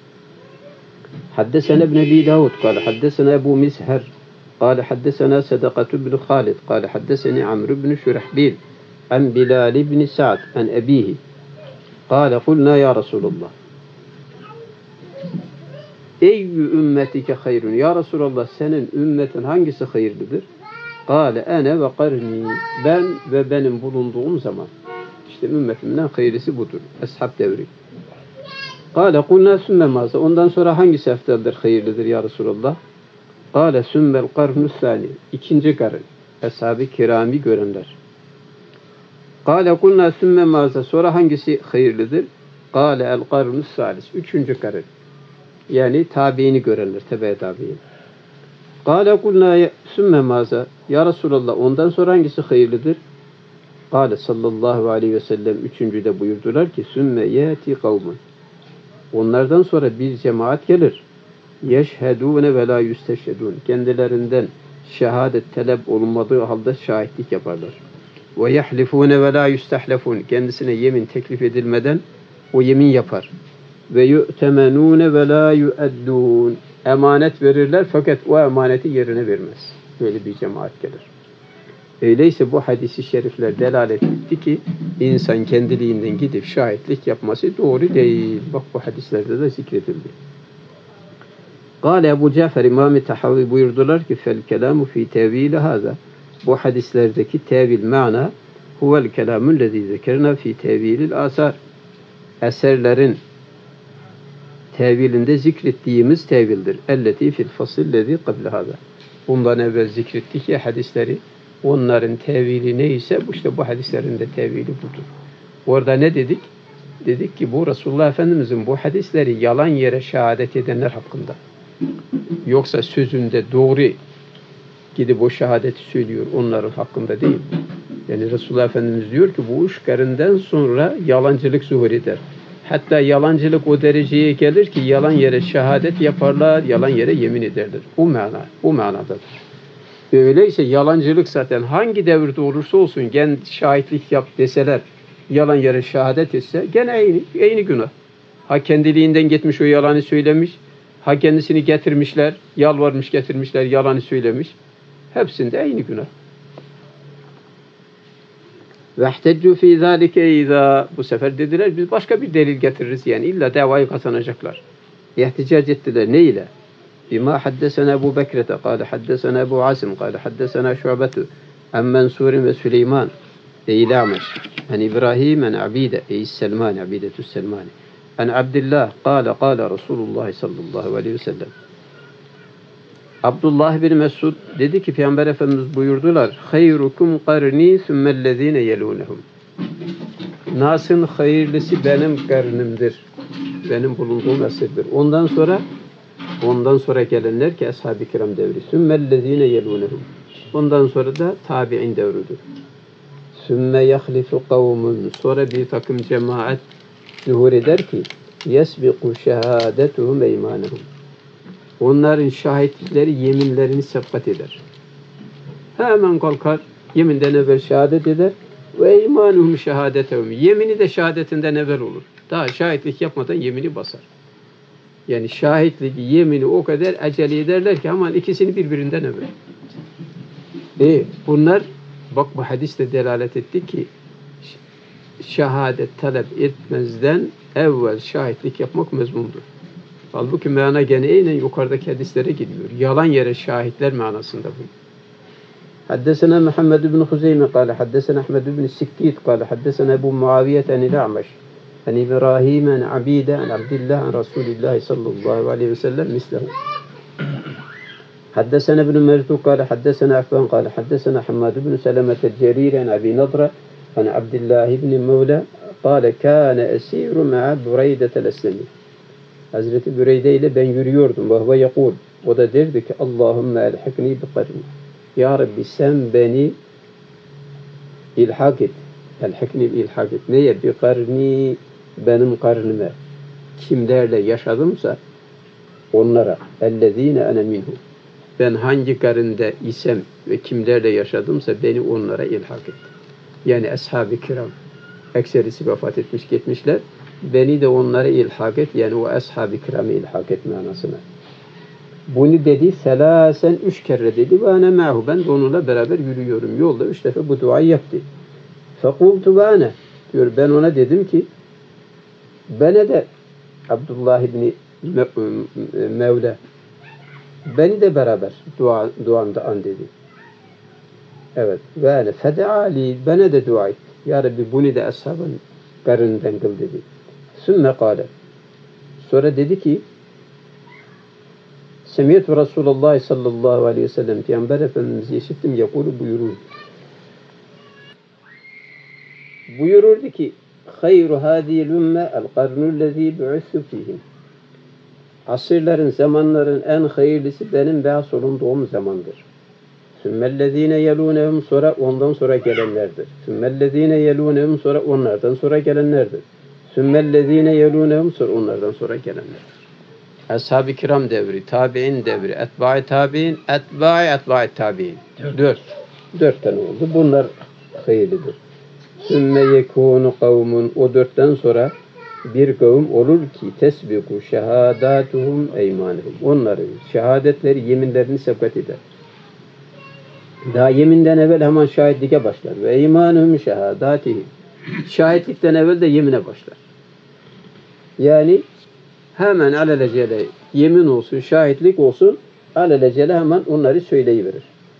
Speaker 1: حدثنا ابن أبي داود قال حدثنا أبو مسهر قال حدثنا صدقة بن خالد قال حدثني عمرو بن شرحبيل عن بلال بن سعد عن أبيه قال قلنا يا رسول الله أي أمتك خير يا رسول الله senin ümmetin hangisi hayırlıdır? قال أنا وقرني ben ve benim bulunduğum zaman işte ümmetimden hayırlısı budur. Ashab devri. Kâle kulnâ sümme mâze. Ondan sonra hangisi eftaldir, hayırlıdır ya Resulallah? Kâle sümmel karnus sâni. İkinci karın. Ashab-ı kirami görenler. Kâle kulnâ sümme mâze. Sonra hangisi hayırlıdır? Kâle el karnus sâlis. Üçüncü karın. Yani tabiini görenler. Tebe tabiini. Kâle kulnâ sümme mâze. Ya Resulallah ondan sonra hangisi hayırlıdır? Kâle sallallahu aleyhi ve sellem üçüncü de buyurdular ki sümme yâti kavmun. Onlardan sonra bir cemaat gelir. Yeşhedûne ve lâ yüsteşhedûn. Kendilerinden şehadet talep olunmadığı halde şahitlik yaparlar. Ve yahlifûne ve lâ yüstehlefûn. Kendisine yemin teklif edilmeden o yemin yapar. Ve yu'temenûne ve lâ yu'eddûn. Emanet verirler fakat o emaneti yerine vermez. Böyle bir cemaat gelir. Öyleyse bu hadisi şerifler delalet etti ki insan kendiliğinden gidip şahitlik yapması doğru değil. Bak bu hadislerde de zikredildi. Kâle Ebu Cafer İmam-ı Tahavi buyurdular ki fel kelamu fi tevîli hâzâ. Bu hadislerdeki tevil mana huvel kelamüllezî zekerna fi tevîlil âsâr. Eserlerin tevilinde zikrettiğimiz tevildir. Elleti fil fasillezi qabla hada. Bundan evvel zikrettik ya hadisleri. Onların tevili neyse işte bu hadislerin de tevili budur. Orada ne dedik? Dedik ki bu Resulullah Efendimizin bu hadisleri yalan yere şehadet edenler hakkında. Yoksa sözünde doğru gidip o şehadeti söylüyor onların hakkında değil. Yani Resulullah Efendimiz diyor ki bu üç kerinden sonra yalancılık zuhur eder. Hatta yalancılık o dereceye gelir ki yalan yere şehadet yaparlar, yalan yere yemin ederler. Bu manadadır. Öyleyse yalancılık zaten hangi devirde olursa olsun gene şahitlik yap deseler, yalan yere şehadet etse gene aynı günah. Ha kendiliğinden gitmiş o yalanı söylemiş, ha kendisini getirmişler, yalvarmış getirmişler, yalanı söylemiş. Hepsinde aynı günah. وَاحْتَجُّوا ف۪ي ذَٰلِكَ اِذَا Bu sefer dediler biz başka bir delil getiririz. Yani illa davayı kazanacaklar. İhticac ettiler. Ne ile? بِمَا حَدَّسَنَا اَبُو بَكْرَةَ قَالَ حَدَّسَنَا اَبُو عَاصِمْ قَالَ حَدَّسَنَا شُعْبَةُ اَمْ مَنْسُورٍ وَسُلَيْمَانٍ اِيْلَعْمَشْ عَنْ اِبْرَاهِيمَ عَنْ عَبِيدَ السَّلْمَانِ عَبِيدَةُ السَّلْمَانِ عَنْ عَبْدِ اللّٰهِ قَالَ رَسُولُ اللّٰهِ sallallahu aleyhi ve sellem Abdullah bin Mesud dedi ki Peygamber Efendimiz buyurdular hayrukum qarni sümmellezine yelunhum. Nas'ın hayırlısı benim karnımdır. Benim bulunduğum asırdır. Ondan sonra gelenler ki ashab-ı kiram devri. Sümmellezine yelunhum. Ondan sonra da tabi'in devridir. Sümme yahlifu kavmun. Sonra bir takım cemaat zuhur eder ki yesbiqu şehadetuhum eymanuhum. Onların şahitlikleri yeminlerini sebkat eder. Hemen kalkar, yeminden evvel şehadet eder. Ve imanuhum şehadetehum. Yemini de şehadetinden evvel olur. Daha şahitlik yapmadan yemini basar. Yani şahitlik, yemini o kadar acele ederler ki hemen ikisini birbirinden evvel. Bunlar, bak bu hadiste delalet etti ki şehadet talep etmezden evvel şahitlik yapmak mezmundur. Halbuki mana gene aynen yukarıdaki hadislere gidiyor. Yalan yere şahitler manasında bu. Haddesena Muhammed ibn Huzeyme kâle haddesena Ahmed ibn Sikkit kâle haddesena Ebu Muaviye anil A'maş an İbrahim an Abide an Abdillah an Resulillah sallallahu aleyhi ve sellem mislehu. Haddesena ibn Mertuk kâle haddesena Affan kâle haddesena Hammad ibn Selemet el-Cerir an Abi Nadra an Abdillah ibn Mevla kâle kâne esiru ma'a Bureydetel Eslemi. Hazreti Büreyde ile ben yürüyordum. Vahve yakul. O da derdi ki Allahümme elhikni bi karni. Ya Rabbi sen beni ilhak et. Elhikni ilhak et. Neye? Bi karni benim karnıma. Kimlerle yaşadımsa onlara. Ellezine ene minhu. Ben hangi karında isem ve kimlerle yaşadımsa beni onlara ilhak et. Yani ashab-ı kiram. Ekserisi vefat etmiş gitmişler. Beni de onlara ilhak et. Yani o ashab-ı kiramı ilhak et manasına. Bunu dedi. Selasen 3 kere dedi. Ve ene ma'hu. Ben de onunla beraber yürüyorum. Yolda 3 defa bu duayı yaptı. Fekultu ve ene. Diyor ben ona dedim ki bana de Abdullah ibn Mevla beni de beraber duanda an dedi. Evet. Ve ene fede'ali bana de dua et. Ya Rabbi bunu da ashabın karından kıl dedi. Sümme kâle. Sonra dedi ki Semiyetü Resulullah sallallahu aleyhi ve sellem Peygamber Efendimiz'i işittim yakulu buyurur. Buyururdu ki hayru hâzîl ümme el karnullezî bu'issu fîhim. Asırların, zamanların en hayırlısı benim be'as olunduğum zamandır. Sümmellezîne yelûnehum sonra ondan sonra gelenlerdir. Sümmellezîne yelûnehum sonra onlardan sonra gelenlerdir. Sümmellezîne yelûnehum sonra onlardan sonra gelenlerdir. Ashab-ı kiram devri, tabi'in devri, etba'i tabi'in, etba'i tabi'in. 4 tane oldu. Bunlar hayırlıdır. Sümme yekûnu kavmun o 4'ten sonra bir kavim olur ki tesbiku şehadatuhum eymanuhum. Onların şehadetleri, yeminlerini sebkat eder. Daha yeminden evvel hemen şahitliğe başlar. Ve eymanuhum şehadatihim. Şahitlikten evvel de yemine başlar. Yani hemen alelacele yemin olsun, şahitlik olsun, alelacele hemen onları söyleyiverir.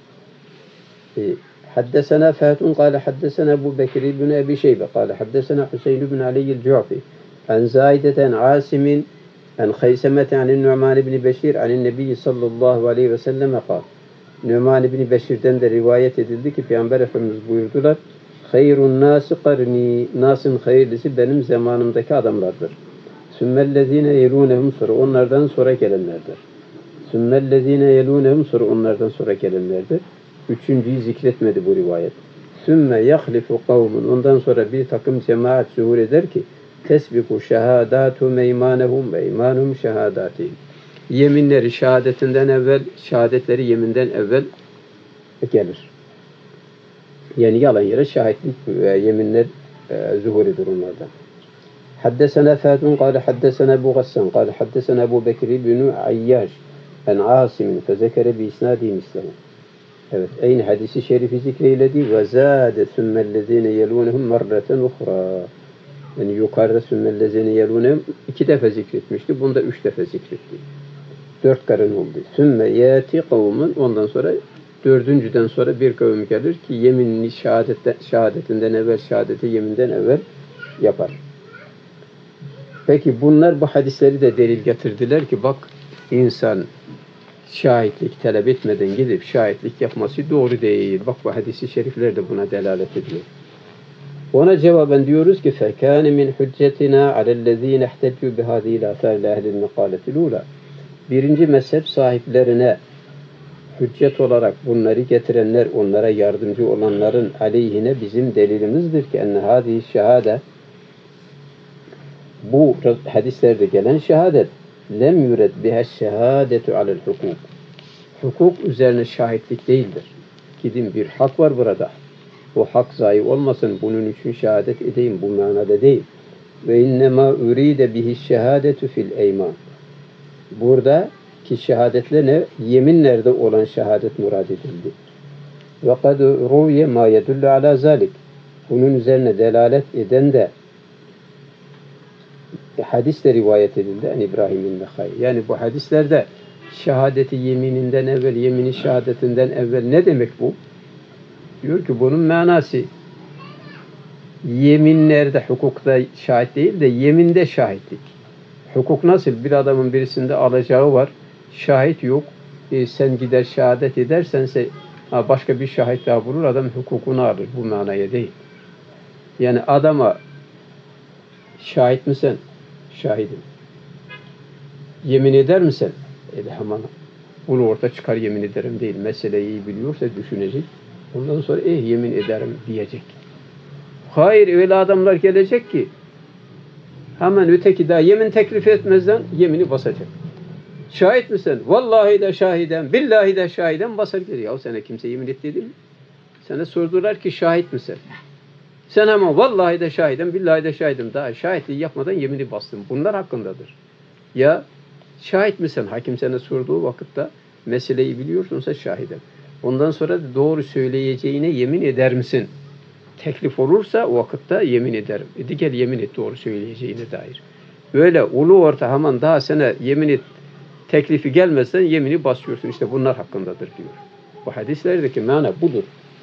Speaker 1: Haddesena Fatun kâle haddesena Ebu Bekir ibn Ebi Şeybe kâle haddesena Hüseyin ibn Aliyyil Cu'fi an Zâideten Asim'in En Haysemete anin Nu'man ibn Beşir anin Nebi sallallahu aleyhi ve selleme kal. Nu'man ibn Beşir'den de rivayet edildi ki Peygamber Efendimiz buyurdular. Hayrun nâsı karni. Nas'ın hayırlısı benim zamanımdaki adamlardır. Sümmellezine yelûnehum, sonra onlardan sonra gelenlerdir. Sümmellezine yelûnehum, sonra onlardan sonra gelenlerdir. Üçüncüyü zikretmedi bu rivayet. Sümme yahlifu kavmun, ondan sonra bir takım cemaat zuhur eder ki tesbiku şehadatu meymanehum ve imanum şehadatihim. Yeminleri şehadetinden evvel, şehadetleri yeminden evvel gelir. Yani yalan yere şahitlik ve yeminler zuhur eder onlardan. Haddesena Fâtun kâle haddesena Ebu Gassan kâle haddesena Ebu Bekri bin Ayyaş en Asimin fezekere bi isnâdi misleme. Evet, aynı hadisi şerifi zikreyledi ve zâde sümmellezîne yelûnehum merreten uhrâ. Yani yukarıda sümmellezîne yelûnehum 2 defa zikretmişti. Bunda 3 defa zikretti. 4 karın oldu. Sümme yâti kavmun, ondan sonra dördüncüden sonra bir kavim gelir ki yeminini şehadetinden evvel, şehadeti yeminden evvel yapar. Peki bunlar bu hadisleri de delil getirdiler ki bak insan şahitlik talep etmeden gidip şahitlik yapması doğru değil. Bak bu hadis-i şerifler de buna delalet ediyor. Ona cevaben diyoruz ki فَكَانَ مِنْ حُجَّتِنَا عَلَى الَّذ۪ينَ احْتَجُّوا بِهَذ۪ي الْاَثَارِ لَاهْلِ الْمَقَالَةِ الْعُولَى. Birinci mezhep sahiplerine hüccet olarak bunları getirenler, onlara yardımcı olanların aleyhine bizim delilimizdir ki enne hâzihi şehâde, bu hadislerde gelen şehadet lem yured biha şehadetu alel hukuk. Hukuk üzerine şahitlik değildir. Gidin bir hak var burada. O hak zayi olmasın, bunun için şehadet edeyim, bu manada değil. Ve innema üride bihi şehadetu fil eyman. Burada ki şehadetle ne? Yeminlerde olan şehadet murad edildi. Ve kad ruye ma yedullu ala zalik. Bunun üzerine delalet eden de hadisle rivayet edildi. Yani İbrahim'in Nekhai. Yani bu hadislerde şehadeti yemininden evvel, yemini şehadetinden evvel ne demek bu? Diyor ki bunun manası yeminlerde, hukukta şahit değil de yeminde şahitlik. Hukuk nasıl? Bir adamın birisinde alacağı var, şahit yok. Sen gider şehadet edersense başka bir şahit daha bulur, adam hukukunu alır. Bu manaya değil. Yani adama şahit misin? Şahidim. Yemin eder misin? Hemen bunu orta çıkar yemin ederim değil. Meseleyi iyi biliyorsa düşünecek. Ondan sonra yemin ederim diyecek. Hayır, öyle adamlar gelecek ki hemen öteki daha yemin teklif etmezden yemini basacak. Şahit misin? Vallahi de şahiden, billahi de şahiden basar geri. Ya sana kimse yemin etti değil mi? Sana sordular ki şahit misin? Sen ama vallahi de şahidim, billahi de şahidim. Daha şahitliği yapmadan yemini bastın. Bunlar hakkındadır. Ya şahit misin? Hakim sana sorduğu vakitte meseleyi biliyorsunsa şahidim. Ondan sonra doğru söyleyeceğine yemin eder misin? Teklif olursa o vakitte yemin ederim. Gel yemin et doğru söyleyeceğine dair. Böyle ulu orta hemen daha sana yemin et teklifi gelmezsen yemini basıyorsun. İşte bunlar hakkındadır diyor. Bu hadislerdeki mana budur.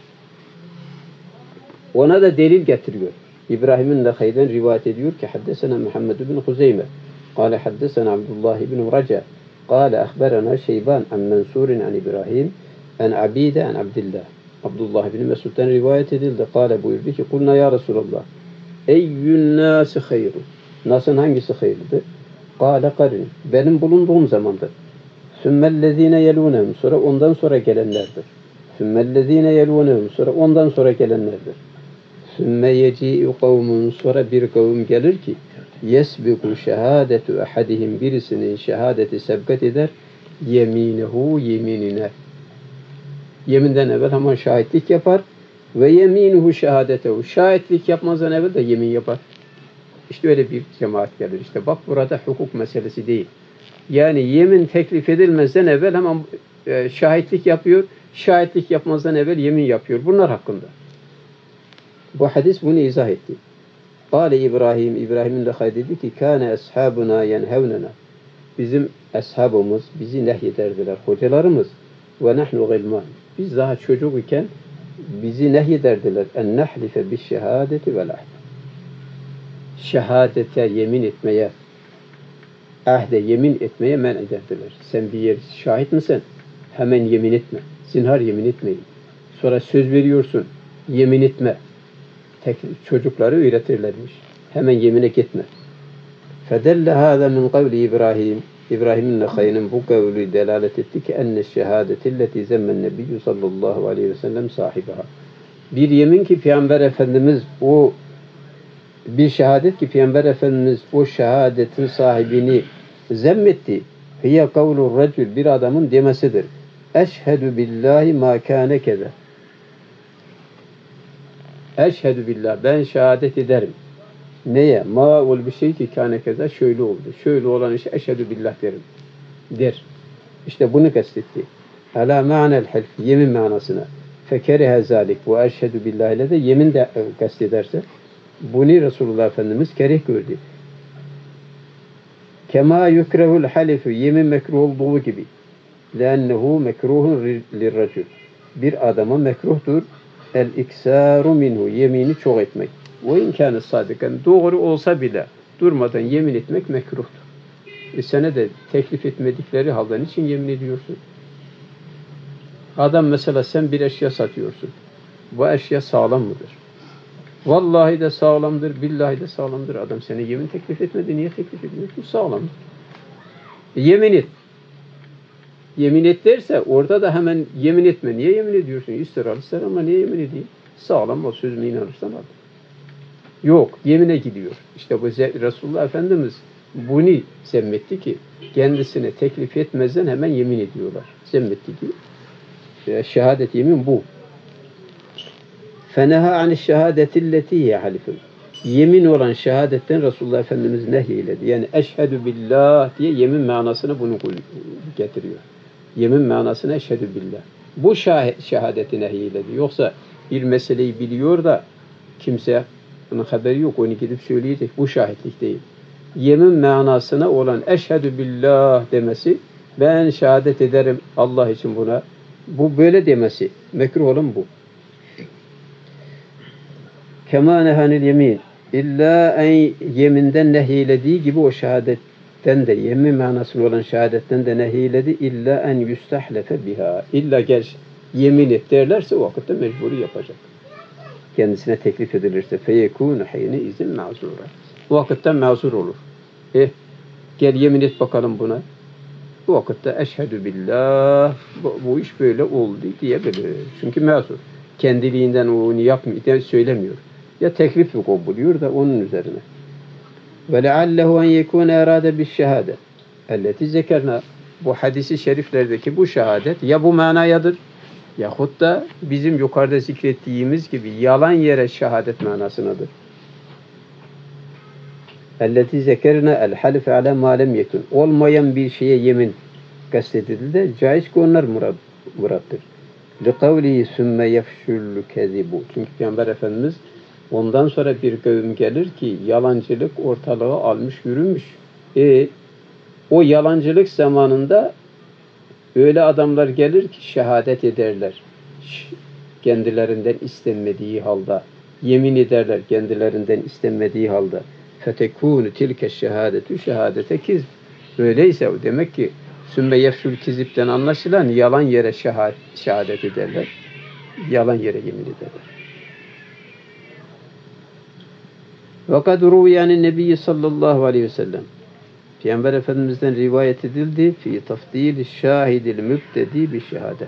Speaker 1: Ona da delil getiriyor. İbrahim'in Nekhai'den rivayet ediyor ki haddesena Muhammed bin Huzeyme قال حدثنا عبد الله بن رجاء قال أخبرنا شيبان عن منصور عن إبراهيم عن عبيدة عن عبد الله. Abdullah bin Mesud'dan rivayet edildi. Kale buyurdu ki kulna ya Resulallah eyyün nâsi hayru. Nas'ın hangisi hayırlıdır? Kale karin. Benim bulunduğum zamandır. Sümmellezîne yelûnehum. Sonra ondan sonra gelenlerdir. Sümmellezîne yelûnehum. Sonra ondan sonra gelenlerdir. Sümme yecî'u kavmun. Sonra bir kavim gelir ki yesbiku şehadetu ahadihim. Birisinin şehadeti sebkat eder. Yeminehu yeminine. Yeminden evvel hemen şahitlik yapar. Ve yeminuhu şehadetehu. Şahitlik yapmazdan evvel de yemin yapar. İşte öyle bir cemaat gelir. İşte bak burada hukuk meselesi değil. Yani yemin teklif edilmezden evvel hemen şahitlik yapıyor. Şahitlik yapmazdan evvel yemin yapıyor. Bunlar hakkında. Bu hadis bunu izah etti. Kâle İbrahim, İbrahim'in de dedi ki kâne eshabuna yenhevnena. Bizim eshabımız bizi nehyederdiler. Hocalarımız ve nahnu gılman. Biz daha çocuk iken bizi nehyederdiler. En nehlife bis şehadeti vel ahd. Şehadete yemin etmeye ahde yemin etmeye men ederdiler. Sen bir yer şahit misin? Hemen yemin etme. Zinhar yemin etmeyin. Sonra söz veriyorsun. Yemin etme. Çocukları öğretirlermiş. Hemen yemine gitme. Fedelle hâzâ min kavli İbrahim. İbrahim'in Nekhay'ın bu kavli delalet etti ki enne şehâdetilleti zemmen nebiyyü sallallahu aleyhi ve sellem sahibiha. Bir yemin ki Peygamber Efendimiz o bir şehadet ki Peygamber Efendimiz o şehadetin sahibini zemmetti. Hiye kavlu recül bir adamın demesidir. Eşhedü billahi ma kâne keze. Eşhedü billah ben şehadet ederim. Neye? Ma ol bir şey ki kâne keze şöyle oldu. Şöyle olan işe eşhedü billah derim. Der. İşte bunu kastetti. Ala ma'nel hilf yemin manasına. Fekerehe zalik bu eşhedü billah ile de yemin de kastederse bunu Resulullah Efendimiz kerih gördü. Kema yukrehul halifu yemin mekruh olduğu gibi. Lennehu mekruhun lirracül. Bir adama mekruhtur. El iksaru minhu yemini çok etmek. O imkanı sadıkan doğru olsa bile durmadan yemin etmek mekruhtur. Sana da teklif etmedikleri halden için yemin ediyorsun. Adam mesela sen bir eşya satıyorsun. Bu eşya sağlam mıdır? Vallahi de sağlamdır, billahi de sağlamdır. Adam sana yemin teklif etmedi. Niye teklif ediyorsun? Sağlamdır. Yemin et. Yemin et derse orada da hemen yemin etme. Niye yemin ediyorsun? İster al ister ama niye yemin edeyim? Sağlam o sözüme inanırsan al. Yok, yemine gidiyor. İşte bu Resulullah Efendimiz bunu zemmetti ki kendisine teklif etmezden hemen yemin ediyorlar. Zemmetti ki şehadet yemin bu. Feneha ani şehadetilleti halifun. Yemin olan şehadetten Resulullah Efendimiz nehyiledi. Yani eşhedü billah diye yemin manasını bunu getiriyor. Yemin manasına eşhedü billah. Bu şehadeti nehyiledi. Yoksa bir meseleyi biliyor da kimse bunun haberi yok. Onu gidip söyleyecek. Bu şahitlik değil. Yemin manasına olan eşhedü billah demesi ben şehadet ederim Allah için buna. Bu böyle demesi. Mekruh olan bu. Kema nehanil yemin. İlla en yeminden nehyilediği gibi o şehadetten de yemin manasında olan şehadetten de nehyiledi. İlla en yüstahlefe biha. İlla gel yemin et derlerse o vakitte mecburi yapacak. Kendisine teklif edilirse feyekûnü heyni izin mazura. O vakitte mazur olur. Gel yemin et bakalım buna. Bu vakitte eşhedü billah bu iş böyle oldu diyebilir. Çünkü mazur. Kendiliğinden onu yapmıyor, söylemiyor. Ya teklif yok o buluyor da onun üzerine. Ve leallehu en yekûne erâde bişşehâde. Elleti zekerna. Bu hadisi şeriflerdeki bu şehadet ya bu manayadır yahut da bizim yukarıda zikrettiğimiz gibi yalan yere şehadet manasınadır. Elleti zekerna el halif ala ma lem yekun. Olmayan bir şeye yemin kastedildi de caiz ki onlar murattır. Likavlihi sümme yefşüllü kezibu. Çünkü Peygamber Efendimiz ondan sonra bir kavim gelir ki yalancılık ortalığı almış yürümüş. O yalancılık zamanında öyle adamlar gelir ki şehadet ederler. Kendilerinden istenmediği halde. Yemin ederler kendilerinden istenmediği halde. Fetekûnü tilke şehadetü şehadete kizb. Öyleyse o demek ki sümme yefşül kizipten anlaşılan yalan yere şehadet ederler. Yalan yere yemin ederler. Fakat ruviyâni Nebi sallallahu aleyhi ve sellem Peygamber Efendimiz'den rivayet edildi fi tafdil şahidil mübtedi bi şehadet.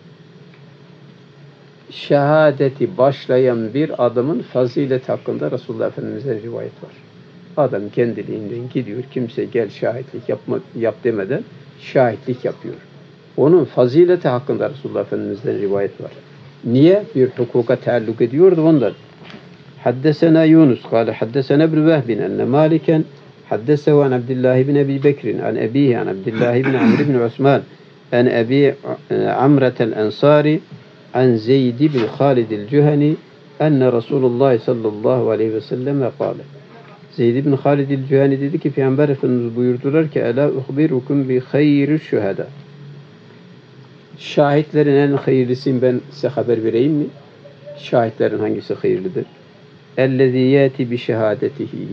Speaker 1: Şehadeti başlayan bir adamın fazileti hakkında Resulullah Efendimiz'den rivayet var. Adam kendiliğinden gidiyor, kimse gel şahitlik yap demeden şahitlik yapıyor. Onun fazileti hakkında Resulullah Efendimiz'den rivayet var. Niye? Bir hukuka taalluk ediyordu ondan. Haddesena Yunus, kâle haddesena ibn Vehbin, enne Maliken haddesehu an Abdullah ibn Ebi Bekrin, an ebihi an Abdullah ibn Amr ibn Osman, an Ebi Amretel Ensari, an Zeyd ibn Khalid el-Cüheni, enne Resulullah sallallahu aleyhi ve sellem kâle. Zeyd ibn Khalid el-Cüheni dedi ki Peygamber Efendimiz buyurdular ki Ela uhbirukum bi hayri şüheda. Şahitlerin en hayırlısıyım ben size haber vereyim mi? Şahitlerin hangisi hayırlıdır? Ellezî yâti bi şehâdetihi.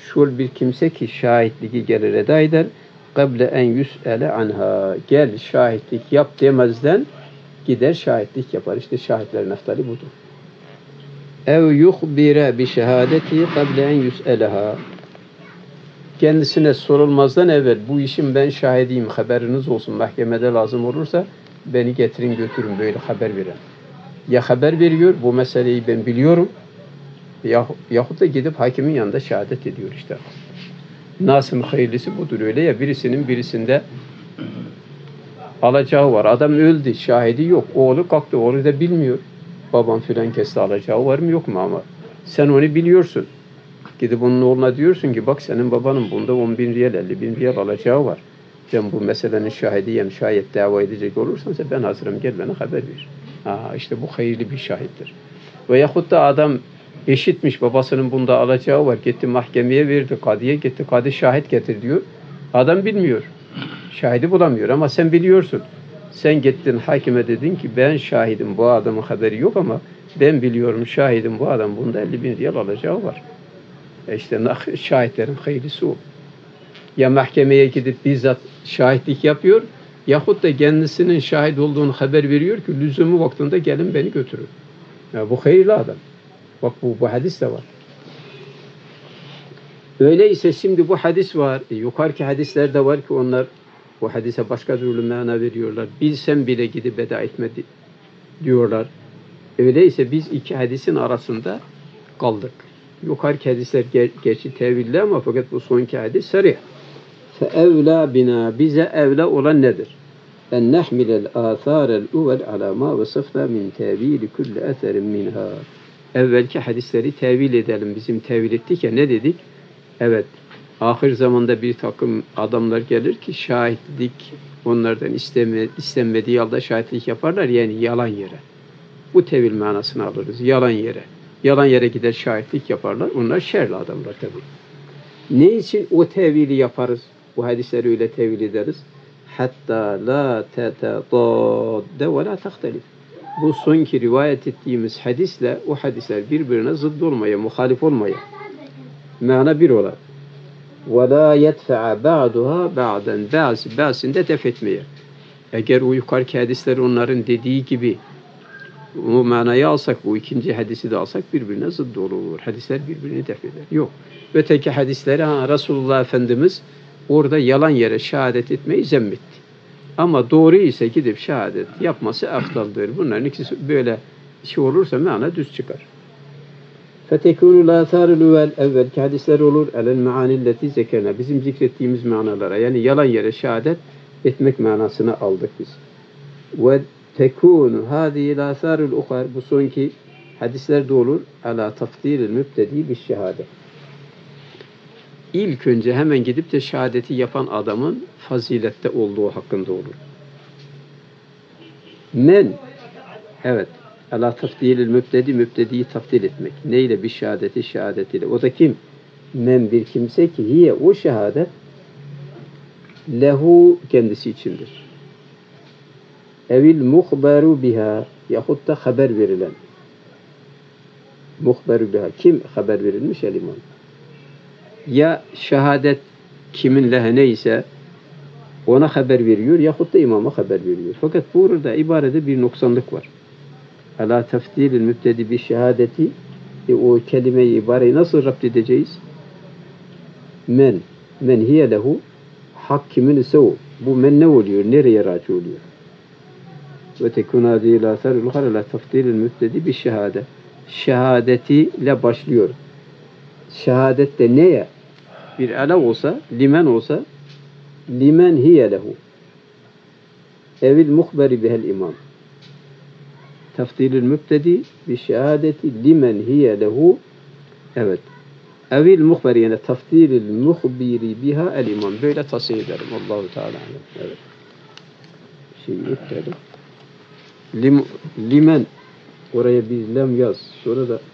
Speaker 1: şul bir kimse ki şahitliği gelir eda eder. Kable en yüs'ele anha. Gel şahitlik yap demezden gider şahitlik yapar. İşte şahitlerin eftali budur. Ev yuhbire bi şehadeti kable en yüs'eleha. Kendisine sorulmazdan evvel bu işin ben şahidiyim, haberiniz olsun, mahkemede lazım olursa beni getirin götürün, böyle haber veren. Ya haber veriyor, bu meseleyi ben biliyorum, yahut da gidip hakimin yanında şehadet ediyor işte. Nas'ın hayırlısı budur, öyle ya, birisinin birisinde alacağı var. Adam öldü, şahidi yok. Oğlu kalktı, oğlu da bilmiyor. Babam filan kesti, alacağı var mı yok mu, ama sen onu biliyorsun. Gidip onun oğluna diyorsun ki bak senin babanın bunda 10.000 riyal, 50.000 riyal alacağı var. Sen bu meselenin şahidiyim, şayet dava edecek olursansa ben hazırım, gel bana haber ver. İşte bu hayırlı bir şahittir. Veyahut da adam eşitmiş, babasının bunda alacağı var. Gitti mahkemeye verdi, kadıya gitti, kadı şahit getir diyor. Adam bilmiyor. Şahidi bulamıyor ama sen biliyorsun. Sen gittin hakime dedin ki ben şahidim, bu adamın haberi yok ama ben biliyorum, şahidim, bu adam bunda 50.000 riyal alacağı var. İşte şahitlerin hayırlısı o. Ya mahkemeye gidip bizzat şahitlik yapıyor, yahut da kendisinin şahit olduğunu haber veriyor ki lüzumu vaktinde gelin beni götürün. Ya bu hayırlı adam. Bak bu hadis de var. Öyleyse şimdi bu hadis var. Yukarıki hadisler de var ki onlar bu hadise başka türlü mana veriyorlar. Bilsem bile gidip veda etmedi diyorlar. Öyleyse biz iki hadisin arasında kaldık. Yukarıki hadisler gerçi tevilli ama fakat bu sonki hadis sarih. فَاَوْلَى bina, bize evla olan nedir? En nehmilel âthârel uvel alâ mâ vasıfna min tevîli kulli etherin minhâ. Evvelki hadisleri tevil edelim. Bizim tevil ettik ya, ne dedik? Evet, ahir zamanda bir takım adamlar gelir ki şahitlik onlardan istenmediği halde şahitlik yaparlar, yani yalan yere. Bu tevil manasını alırız, yalan yere. Yalan yere gider şahitlik yaparlar. Onlar şerli adamlar tabii. Ne için o tevili yaparız? Bu hadisleri öyle tevil ederiz. Hatta la tetadadde ve la tahtelif. Bu sonki rivayet ettiğimiz hadisle o hadisler birbirine zıdd olmaya, muhalif olmaya. Mana bir olar. Ve la yedfe'a ba'duha ba'den. Bazısını def etmeye. Eğer o yukarıki hadisler onların dediği gibi o manayı alsak, bu ikinci hadisi de alsak birbirine zıdd olur. Hadisler birbirini def eder. Yok. Öteki hadisleri Resulullah Efendimiz orada yalan yere şehadet etmeyi zemmetti. Ama doğru ise gidip şehadet yapması afdaldır. Bunların ikisi böyle şey olursa mana düz çıkar. فَتَكُونُ الْاَثَارُ الْاُوَلْ Evvelki hadisler olur. اَلَنْ مَعَانِ الَّتِي زَكَرْنَا Bizim zikrettiğimiz manalara, yani yalan yere şehadet etmek manasını aldık biz. وَتَكُونُ هَذِهِ الْاَثَارُ الْاُخَرِ Bu sonki hadisler de olur. عَلَى تَفْضِيلِ الْمُبْتَد۪ي بِالشَّهَادَةِ İlk önce hemen gidip de şehadeti yapan adamın fazilette olduğu hakkında olur. Men, evet, ala tafdilil mübtediyi tafdil etmek. Neyle? Bir şehadetiyle. O da kim? Men bir kimse ki hiye o şehadet lehu kendisi içindir. Evil muhberu biha yahut da haber verilen. Muhberu biha. Kim haber verilmiş? El imam. Ya şehadet kimin lehine ise ona haber veriyor yahut da imama haber veriyor. Fakat burada ibarede bir noksanlık var. Ala tefdilil mübtedi bi şehadeti o kelimeyi, ibareyi nasıl rapt edeceğiz? Men hiye lehu hak kimin ise o. Bu men ne oluyor? Nereye raci oluyor? Ve tekun adil asarul khar ala tefdilil mübtedi bi şehade. Şehadetiyle başlıyor. Şehadette neye? Bir ala olsa, limen olsa, limen hiye lehu. Evil muhberi bihel imam. Tefdilül mübtedi bi şehadeti limen hiye lehu. Evet. Evil muhberi, yani tefdilül muhbiri biha el imam. Böyle tasih ederim. Allahu Teala. Evet. Şimdi ekledim. Limen, oraya bir lem yaz. Sonra da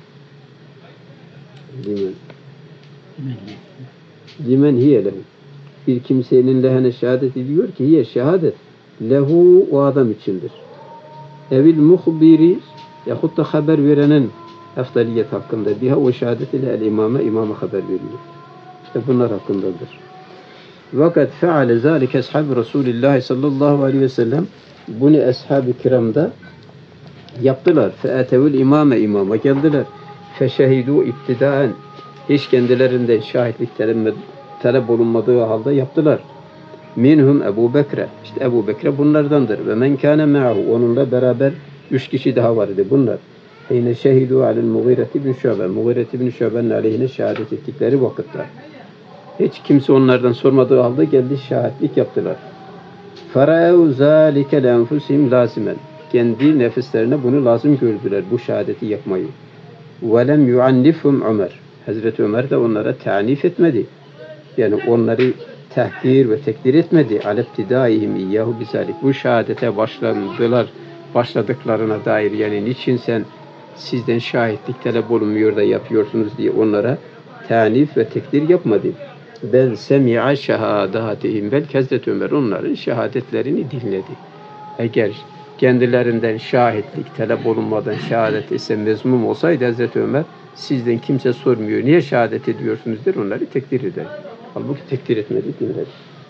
Speaker 1: limen hiye lehu. Bir kimsenin lehine şehadet ediyor ki hiye şehadet lehu o adam içindir. Evil muhbiri yahut da haber verenin eftaliyet hakkında biha o şehadet ile el imama haber veriyor. işte bunlar hakkındadır. Vakat feale zâlike ashab-ı Resulillah sallallahu aleyhi ve sellem bunu ashab-ı kiramda yaptılar. Fe'etevül imama geldiler. Feşehidû iptidaen hiç kendilerinden şahitlik talep olunmadığı halde yaptılar. Minhum Ebu Bekre. İşte Ebu Bekre bunlardandır. Ve men kâne me'ahu. Onunla beraber 3 kişi daha vardı bunlar. Hine şehidû alel Mughireti bin Şu'be. Mughireti bin Şu'be'nin aleyhine şehadet ettikleri vakitte. Hiç kimse onlardan sormadığı halde geldi şahitlik yaptılar. Fara'u zâlike lenfusihim lâzimen. Kendi nefislerine bunu lazım gördüler, bu şehadeti yapmayı. وَلَمْ يُعَنِّفْهُمْ Ömer. Hazreti Ömer de onlara tanif etmedi. Yani onları tehkir ve tekdir etmedi. عَلَبْتِدَائِهِمْ اِيَّهُ بِذَٰلِكَ. Bu şehadete başladıklarına dair, yani niçin sizden şahitlik talep olunmuyor da yapıyorsunuz diye onlara tanif ve tekdir yapmadı. Bel semi'a şehadatihim. Belki Hazreti Ömer onların şehadetlerini dinledi. Eğer kendilerinden şahitlik talep olunmadan şehadet ise mezmum olsaydı Hazreti Ömer sizden kimse sormuyor, niye şehadet ediyorsunuz der, onları tekdir eder. Halbuki tekdir etmedi, dinledi.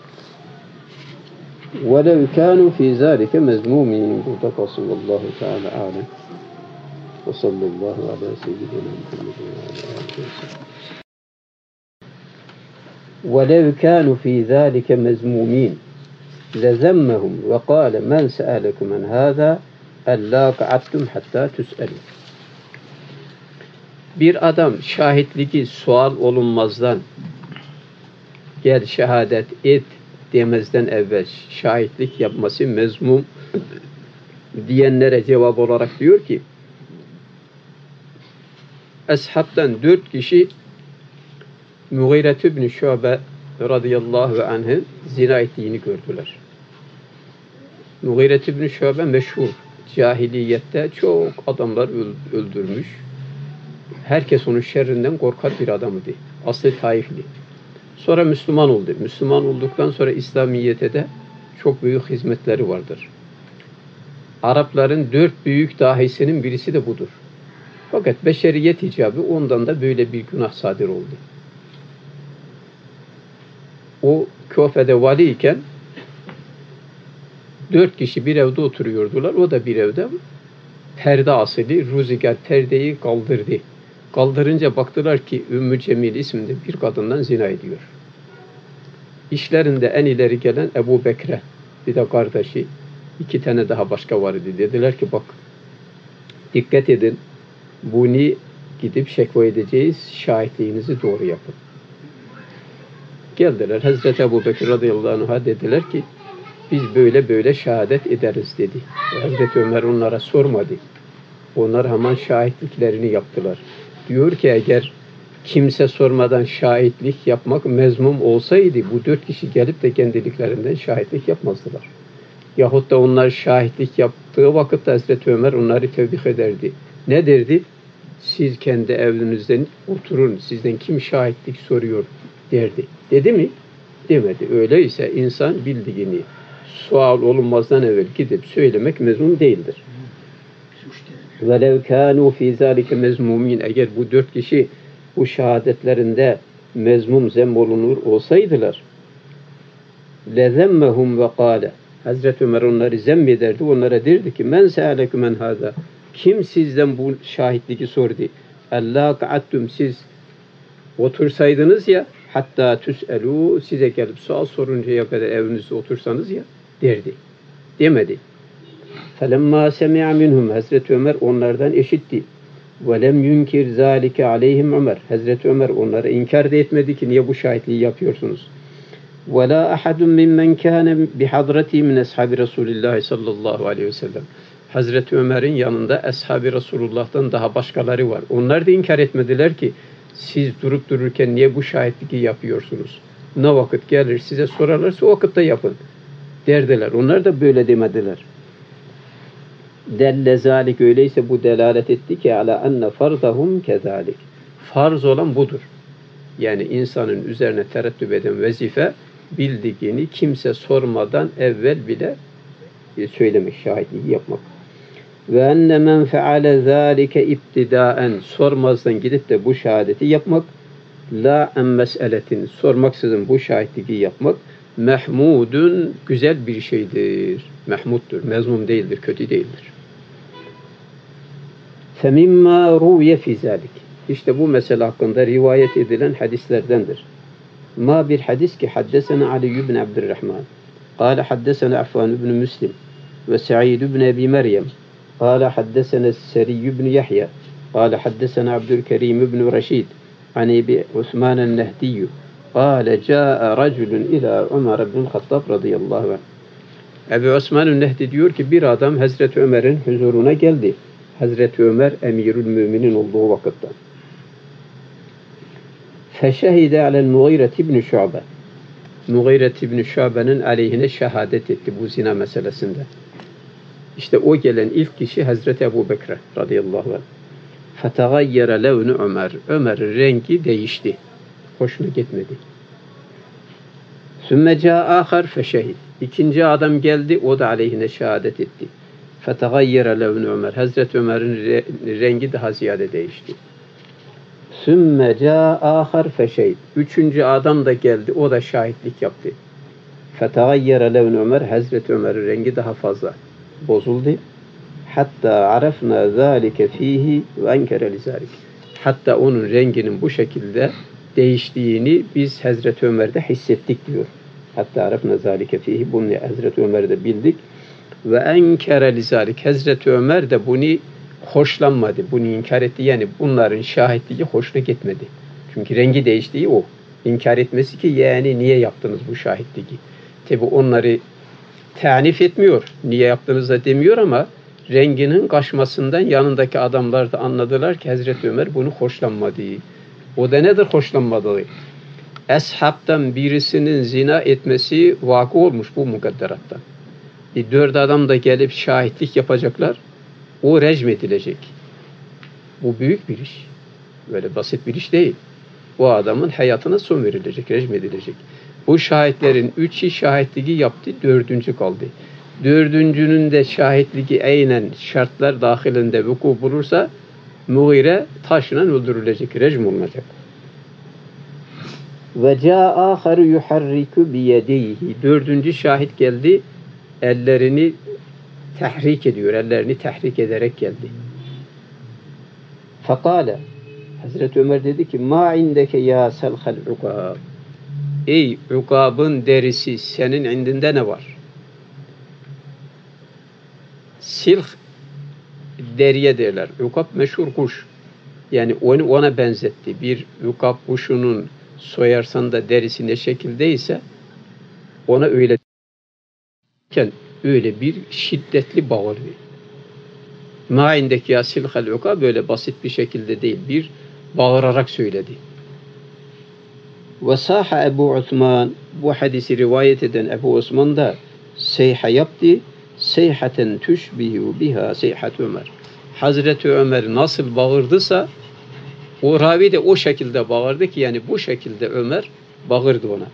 Speaker 1: وَلَوْ كَانُوا فِي ذَٰلِكَ مَزْمُومِينَ. Burada kalsın. Vallahu Teala alem. Ve sallallahu ala seyyidina Muhammedin ve ala alihi ve sellem. وَلَوْ كَانُوا فِي ذَٰلِكَ مَزْمُومِينَ لَزَمَّهُمْ وَقَالَ مَنْ سَأَلَكُمْ عَنْ هَذَا أَلَّا قَعَدْتُمْ حَتَّى تُسْأَلُوا. Bir adam şahitliği sual olunmazdan, gel şehadet et demezden evvel şahitlik yapması mezmum diyenlere cevap olarak diyor ki, Eshab'dan 4 kişi Mughire ibn Şu'be radıyallahu anh'ın zina ettiğini gördüler. Mughire ibn Şu'be meşhur. Cahiliyette çok adamlar öldürmüş. Herkes onun şerrinden korkar bir adamdı. Aslı Taifli. Sonra Müslüman oldu. Müslüman olduktan sonra İslamiyet'e de çok büyük hizmetleri vardır. Arapların 4 büyük dahisinin birisi de budur. Fakat beşeriyet icabı ondan da böyle bir günah sadir oldu. O Küfe'de vali iken 4 kişi bir evde oturuyordular. O da bir evde perde asılı, rüzgar perdeyi kaldırdı. Kaldırınca baktılar ki Ümmü Cemil isminde bir kadından zina ediyor. İşlerinde en ileri gelen Ebu Bekre, bir de kardeşi, 2 tane daha başka vardı. Dediler ki bak, dikkat edin, bunu gidip şekva edeceğiz, şahitliğinizi doğru yapın. Geldiler Hazreti Ebu Bekir radıyallahu anh'a, dediler ki biz böyle böyle şehadet ederiz dedi. Hazreti Ömer onlara sormadı. Onlar hemen şahitliklerini yaptılar. Diyor ki eğer kimse sormadan şahitlik yapmak mezmum olsaydı bu 4 kişi gelip de kendiliklerinden şahitlik yapmazdılar. Yahut da onlar şahitlik yaptığı vakitte Hazreti Ömer onları tevbih ederdi. Ne derdi? Siz kendi evinizden oturun, sizden kim şahitlik soruyor derdi. Dedi mi? Demedi. Öyleyse insan bildiğini sual olunmazdan evvel gidip söylemek mezmum değildir. وَلَوْ كَانُوا فِي ذَٰلِكَ مَزْمُومِينَ. Eğer bu 4 kişi bu şehadetlerinde mezmum olunur olsaydılar لَذَمَّهُمْ وَقَالَ. Hazreti Ömer onları zemmederdi. Onlara derdi ki men se'alekum men hâzâ. Kim sizden bu şahitliği sordu? اَلَّا قَعَدْتُمْ. Siz otursaydınız ya, hatta tüs'elû, size gelip sual soruncaya kadar evinizde otursanız ya derdi. Demedi. فَلَمَّا سَمِعَ مِنْهُمْ. Hazreti Ömer onlardan işitti. وَلَمْ يُنْكِرْ ذَٰلِكَ عَلَيْهِمْ Ömer. Hazreti Ömer onlara inkar da etmedi ki niye bu şahitliği yapıyorsunuz? وَلَا أَحَدٌ مِمَّنْ كَانَ بِحَضْرَتِهِ مِنْ أَصْحَابِ رَسُولِ اللّٰهِ sallallahu aleyhi ve sellem. Hazreti Ömer'in yanında Ashab-ı Resulullah'tan daha başkaları var. Onlar da inkar etmediler ki siz durup dururken niye bu şahitliği yapıyorsunuz? Ne vakit gelir size sorarlarsa o vakitte yapın derdiler. Onlar da böyle demediler. Delle zalik, öyleyse bu delalet etti ki ala enne farzahum kezalik. Farz olan budur. Yani insanın üzerine terettüp eden vazife bildiğini kimse sormadan evvel bile söylemek, şahitliği yapmak. Ve enne men feale zalike ibtidaen, sormazdan gidip de bu şehadeti yapmak La en meseletin sormaksızın bu şahitliği yapmak mehmudun güzel bir şeydir. Mehmuttur. Mezmum değildir. Kötü değildir. Femimma ruye fi zalik. İşte bu mesele hakkında rivayet edilen hadislerdendir. Ma bir hadis ki haddesena Ali ibn Abdurrahman. Kale haddesena Affan ibn Müslim ve Sa'id ibn Ebi Meryem. Kale haddesena Seri ibn Yahya. Kale haddesena Abdülkerim ibn Reşid. An Ebi Osman el-Nehdiyyü. Kale ca'a raculun ila Ömer ibn Hattab radıyallahu anh. Ebu Osman el-Nehdi diyor ki bir adam Hazreti Ömer'in huzuruna geldi. Hazreti Ömer emirül müminin olduğu vakitte. Feşehide alel Muğiret ibn Şu'be. Muğiret ibn Şu'be'nin aleyhine şehadet etti bu zina meselesinde. İşte o gelen ilk kişi Hazreti Ebu Bekir radıyallahu anh. Fetegayyere levnu Ömer. Ömer'in rengi değişti. Hoşuna gitmedi. Sümme ca'a ahar feşehid. İkinci adam geldi, o da aleyhine şehadet etti. Fetegayyere levnu Ömer. Hazreti Ömer'in rengi daha ziyade değişti. Sümme ca'a ahar feşehid. Üçüncü adam da geldi, o da şahitlik yaptı. Fetegayyere levnu Ömer. Hazreti Ömer'in rengi daha fazla bozuldu. Hatta arafna zalike fihi ve enkere lizalik. Hatta onun renginin bu şekilde değiştiğini biz Hazreti Ömer'de hissettik diyor. Hatta arafna zalike fihi. Bunu Hazreti Ömer'de bildik. Ve enkere lizalik. Hazreti Ömer de bunu hoşlanmadı. Bunu inkar etti. Yani bunların şahitliği hoşuna gitmedi. Çünkü rengi değiştiği o. İnkar etmesi ki yani niye yaptınız bu şahitliği? Tabi onları tanif etmiyor. Niye yaptınız da demiyor ama renginin kaçmasından yanındaki adamlar da anladılar ki Hazreti Ömer bunu hoşlanmadı. O da nedir hoşlanmadığı? Eshabtan birisinin zina etmesi vakı olmuş bu mukadderatta. 4 adam da gelip şahitlik yapacaklar. O rejim edilecek. Bu büyük bir iş. Böyle basit bir iş değil. O adamın hayatına son verilecek, rejim edilecek. Bu şahitlerin 3'ü şahitliği yaptı, 4. kaldı. 4'ünün de şahitliği aynen şartlar dahilinde vuku bulursa Mughire taşla öldürülecek, rejim olunacak. Ve ca'a aharu yuharriku biyedeyhi. 4. şahit geldi, ellerini tahrik ediyor, ellerini tahrik ederek geldi. Fakale, Hazreti Ömer dedi ki, ma indeke ya selhal ukab. Ey ukabın derisi, senin indinde ne var? Silh deriye derler. Ukab meşhur kuş. Yani ona benzetti. Bir ukab kuşunun soyarsan da derisi ne şekildeyse ona öyle bir şiddetli bağırdı. Ma indeki ya silhal ukab böyle basit bir şekilde değil. Bir bağırarak söyledi. Ve saha Ebu Osman, bu hadisi rivayet eden Ebu Osman da seyha yaptı. Seyhaten tüşbihu biha seyhat Ömer. Hazreti Ömer nasıl bağırdısa o ravi de o şekilde bağırdı ki yani bu şekilde Ömer bağırdı ona.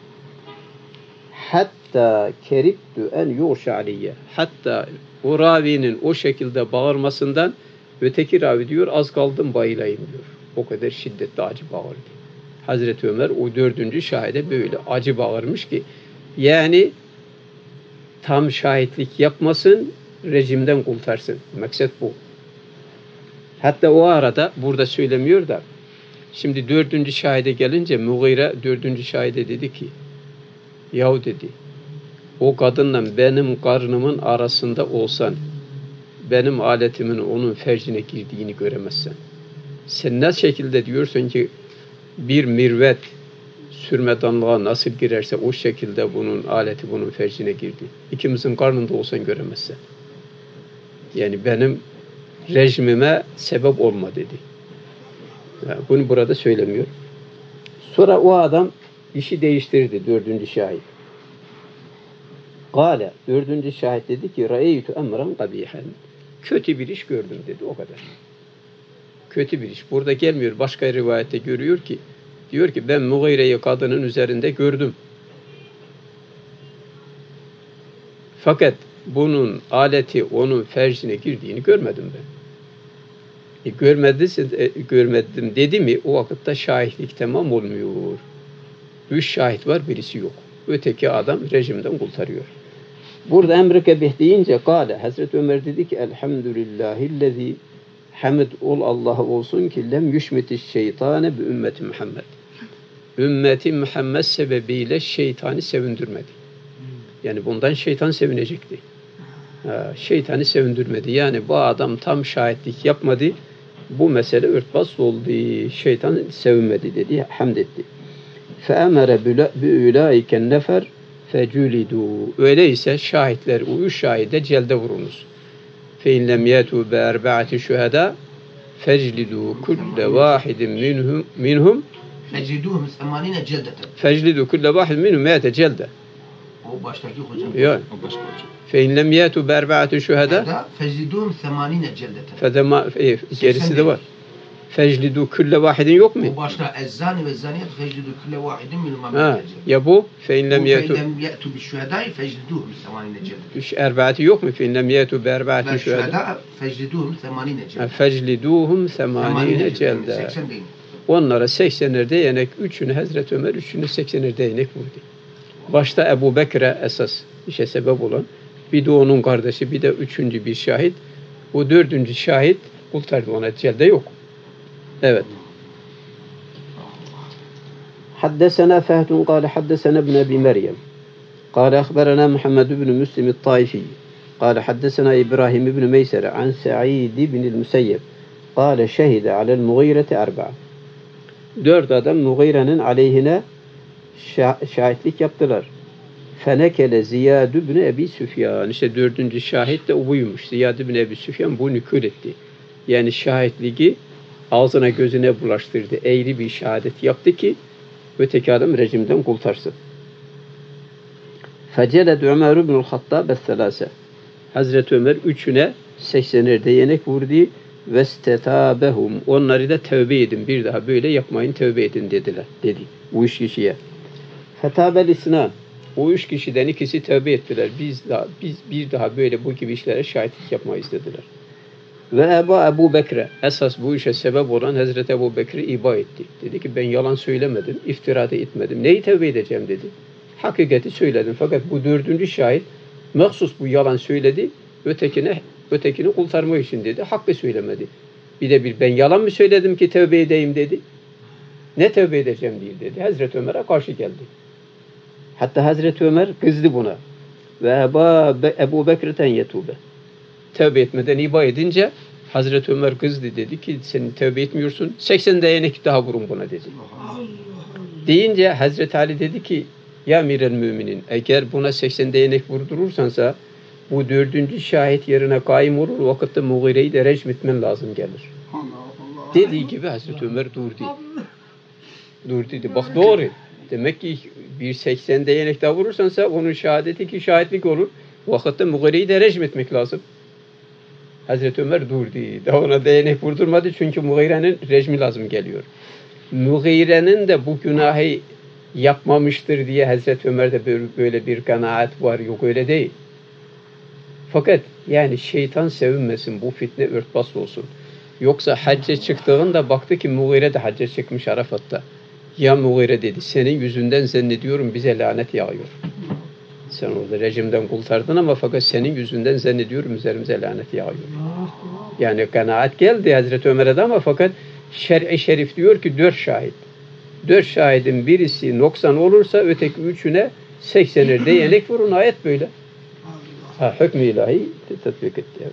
Speaker 1: Hatta keribtu en yuşa aleyye. Hatta o ravinin o şekilde bağırmasından öteki ravi diyor az kaldım bayılayım diyor. O kadar şiddetli acı bağırdı. Hazreti Ömer o 4. şahide böyle acı bağırmış ki yani tam şahitlik yapmasın, rejimden kurtarsın. Maksat bu. Hatta o arada burada söylemiyor da şimdi 4. şahide gelince Mughire 4. şahide dedi ki yahu dedi o kadınla benim karnımın arasında olsan benim aletimin onun fercine girdiğini göremezsen. Sen ne şekilde diyorsun ki bir mirvet sürme damlağa nasıl girerse o şekilde bunun aleti bunun fercine girdi. İkimizin karnında olsan göremezsen. Yani benim rejimime sebep olma dedi. Yani bunu burada söylemiyor. Sonra o adam işi değiştirdi 4. şahit. Gale 4. şahit dedi ki ra'eytu emran kabihen. Kötü bir iş gördüm dedi o kadar. Kötü bir iş. Burada gelmiyor. Başka rivayette görüyor ki diyor ki ben Mughire'yi kadının üzerinde gördüm. Fakat bunun aleti onun fercine girdiğini görmedim ben. Görmedim dedi mi o vakitte şahitlik tamam olmuyor. 3 şahit var, birisi yok. Öteki adam rejimden kurtarıyor. Burada emrike bih deyince kâle Hazreti Ömer dedi ki elhamdülillahillezî hamd ol Allah'a olsun ki lem yüşmetiş şeytane bi ümmeti Muhammed. Ümmeti Muhammed sebebiyle şeytanı sevindirmedi. Yani bundan şeytan sevinecekti. Şeytanı sevindirmedi. Yani bu adam tam şahitlik yapmadı. Bu mesele örtbas oldu. Şeytan sevinmedi dedi. Hamd etti. فَاَمَرَ بِعُلَٰئِكَ النَّفَرْ فَجُلِدُوا Öyleyse şahitler, o 3 şahide celde vurunuz. فَاِنْ لَمْ يَتُوا بَاَرْبَعَةِ شُهَدَى فَجْلِدُوا كُلَّ وَاحِدٍ مِنْهُمْ
Speaker 2: فَجْلِدُوهُمْ 80 celdeten.
Speaker 1: فَجْلِدُوا كُلَّ وَاحِدٍ مِنْهُمْ مَيَةَ جَلْدَ
Speaker 2: O baştaki hocam.
Speaker 1: Yani.
Speaker 2: O başka hocam.
Speaker 1: فَاِنْ لَمْ يَتُوا بَاَرْبَعَةِ شُهَدَى
Speaker 2: فَجْلِدُوهُمْ 80 celdeten.
Speaker 1: Gerisi de var. Feclidu külle vahidin yok mu?
Speaker 2: O başta ezzani ve zaniyet feclidu külle vahidin minhum.
Speaker 1: Ya bu fe in lem yetu
Speaker 2: bi şuhedai fecliduhum 80 celdet.
Speaker 1: Erbaati yok mu? Fe in lem yetu bi erbaati
Speaker 2: şuheda fecliduhum 80 celdet.
Speaker 1: Fecliduhum 80 celdet.
Speaker 2: 80 değil.
Speaker 1: Onlara 80'er değnek, 3'ünü Hazreti Ömer 3'ünü 80'er değnek vurdu. Başta Ebu Bekir'e esas işe sebep olan, bir de onun kardeşi, bir de 3. bir şahit. Bu 4. şahit kurtardı, ona celde yok. Evet. حدثنا فهد قال حدثنا ابن أبي مريم قال أخبرنا محمد بن مسلم الطائفي قال حدثنا إبراهيم بن ميسر عن سعيد بن المسيب قال شهد على المغيرة 4 4 adam Mughire'nin aleyhine şahitlik yaptılar. Fenekele Ziyad ibn Ebi Süfyan. İşte 4. şahit de o buymuş. Ziyad ibn Ebi Süfyan bu nükül etti. Yani şahitliği ağzına gözüne bulaştırdı. Eğri bir şehadet yaptı ki öteki adam rejimden kurtarsın. Feceled Ömer ibn-ül Hattab es-selase. Hazreti Ömer 3'üne 80'er değnek vurdu ve istetabehum. Onları da tövbe edin. Bir daha böyle yapmayın, tövbe edin dediler. Dedi. O 3 kişiye. Fetabel isnan. O 3 kişiden ikisi tövbe ettiler. Biz bir daha böyle bu gibi işlere şahitlik yapmayız dediler. Ve Ebu Bekir'e esas bu işe sebep olan Hazreti Ebu Bekir'i iba etti. Dedi ki ben yalan söylemedim, iftirada etmedim. Neyi tevbe edeceğim dedi. Hakikati söyledim. Fakat bu 4. şahit mahsus bu yalan söyledi. Ötekini kurtarma için dedi. Hakkı söylemedi. Bir de ben yalan mı söyledim ki tevbe edeyim dedi. Ne tevbe edeceğim değil dedi. Hazreti Ömer'e karşı geldi. Hatta Hazreti Ömer kızdı buna. Ve Ebu Bekir'ten yetube. Tövbe etmeden iba edince Hazreti Ömer kızdı dedi ki sen tövbe etmiyorsun. 80 değnek daha vurun buna dedi. Deyince Hazreti Ali dedi ki ya Emirel Müminin eğer buna 80 değnek vurdurursansa bu 4. şahit yerine kaim olur. O vakitte Mughire'yi de rejim etmen lazım gelir. Dediği gibi Hazreti Ömer durdu. Durdu. Bak doğru. Demek ki bir 80 değnek daha vurursansa onun şehadeti ki şahitlik olur. O vakitte Mughire'yi de rejim etmek lazım. Hazreti Ömer durdu. Daha ona değnek vurdurmadı çünkü Mughire'nin rejimi lazım geliyor. Mughire'nin de bu günahı yapmamıştır diye Hazreti Ömer'de böyle bir kanaat var. Yok öyle değil. Fakat yani şeytan sevinmesin, bu fitne örtbas olsun. Yoksa hacca çıktığında baktı ki Mughire de hacca çıkmış Arafat'ta. Ya Mughire dedi, senin yüzünden zannediyorum bize lanet yağıyor. Sen orada rejimden kurtardın ama fakat senin yüzünden zannediyorum üzerimize lanet yağıyor. Yani kanaat geldi Hazreti Ömer'e de ama fakat şer'i şerif diyor ki 4 şahit. 4 şahidin birisi noksan olursa öteki 3'üne 80'er değnek vurun. Ayet böyle. Hükmü ilahi tatbik etti.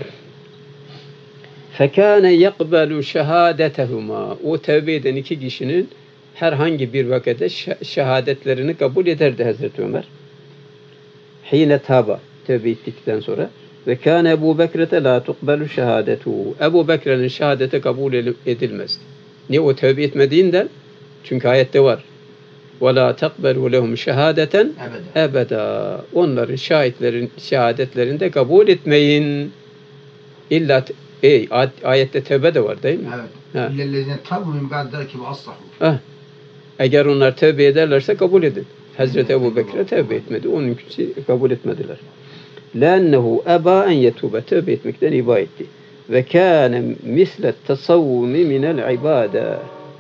Speaker 1: Fekâne yekbelu şehâdetehumâ. O tevbe eden 2 kişinin herhangi bir vakitte şehadetlerini kabul ederdi Hazreti Ömer. Hine taba, tevbe ettikten sonra. Ve kâne Ebu Bekir'te la tukbelu şehadetuhu. Ebu Bekir'in şehadeti kabul edilmezdi. Niye o tevbe etmediğinden? Çünkü ayette var. وَلَا تَقْبَلُوا لَهُمْ شَهَادَةً ebeda. Onların şehadetlerini de kabul etmeyin. İlla ayette tevbe de var değil mi?
Speaker 2: Evet. İllellezine tabu min ba'daki ve aslahu.
Speaker 1: Eğer onlar tevbe ederlerse kabul edin. Hazreti Ebu Bekir'e tevbe etmedi. Onunkisi kabul etmediler. لَاَنَّهُ اَبَا اَنْ يَتُوبَ. Tevbe etmekten iba etti. Ve kâne mislet tasavvumi minel ibâde.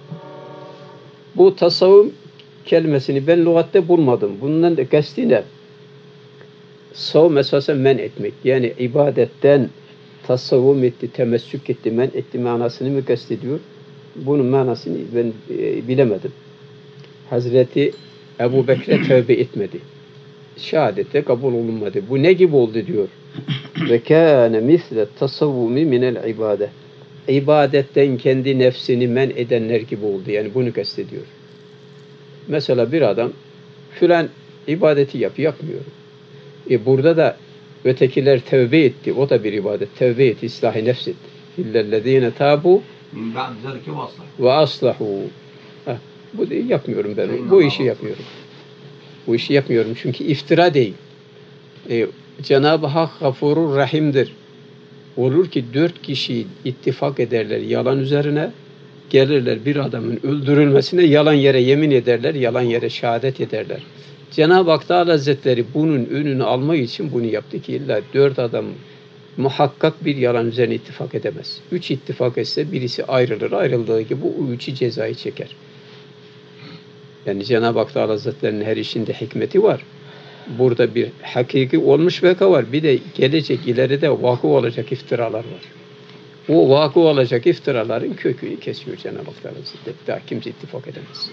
Speaker 1: Bu tasavvum kelimesini ben lügatte bulmadım. Bundan da kasti ne? Savm esasen men etmek. Yani ibadetten tasavvum etti, temessük etti, men etti manasını mı kastediyor? Bunun manasını ben bilemedim. Hazreti Ebu Bekir'e tövbe etmedi. Şehadette kabul olunmadı. Bu ne gibi oldu diyor. Ve kâne misle tasavvumi minel ibade. İbadetten kendi nefsini men edenler gibi oldu. Yani bunu kastediyor. Mesela bir adam filan ibadeti yapmıyor. Burada da ötekiler tövbe etti. O da bir ibadet. Tövbe etti, ıslah-ı nefs etti. İllellezîne tâbû ve aslahû. Bu yapmıyorum ben. Bu işi yapmıyorum. Bu işi yapmıyorum çünkü iftira değil. Cenab-ı Hak Gafurur Rahim'dir. Olur ki 4 kişi ittifak ederler yalan üzerine, gelirler bir adamın öldürülmesine yalan yere yemin ederler, yalan yere şehadet ederler. Cenab-ı Hak Teala Hazretleri bunun önünü almak için bunu yaptı ki illa 4 adam muhakkak bir yalan üzerine ittifak edemez. 3 ittifak etse birisi ayrılır. Ayrıldığı gibi bu 3'ü cezayı çeker. Yani Cenab-ı Hak Teala Hazretleri'nin her işinde hikmeti var. Burada bir hakiki olmuş vaka var. Bir de gelecek ileride vakı olacak iftiralar var. O vakı olacak iftiraların kökünü kesiyor Cenab-ı Hak Teala Hazretleri. Daha kimse ittifak edemez.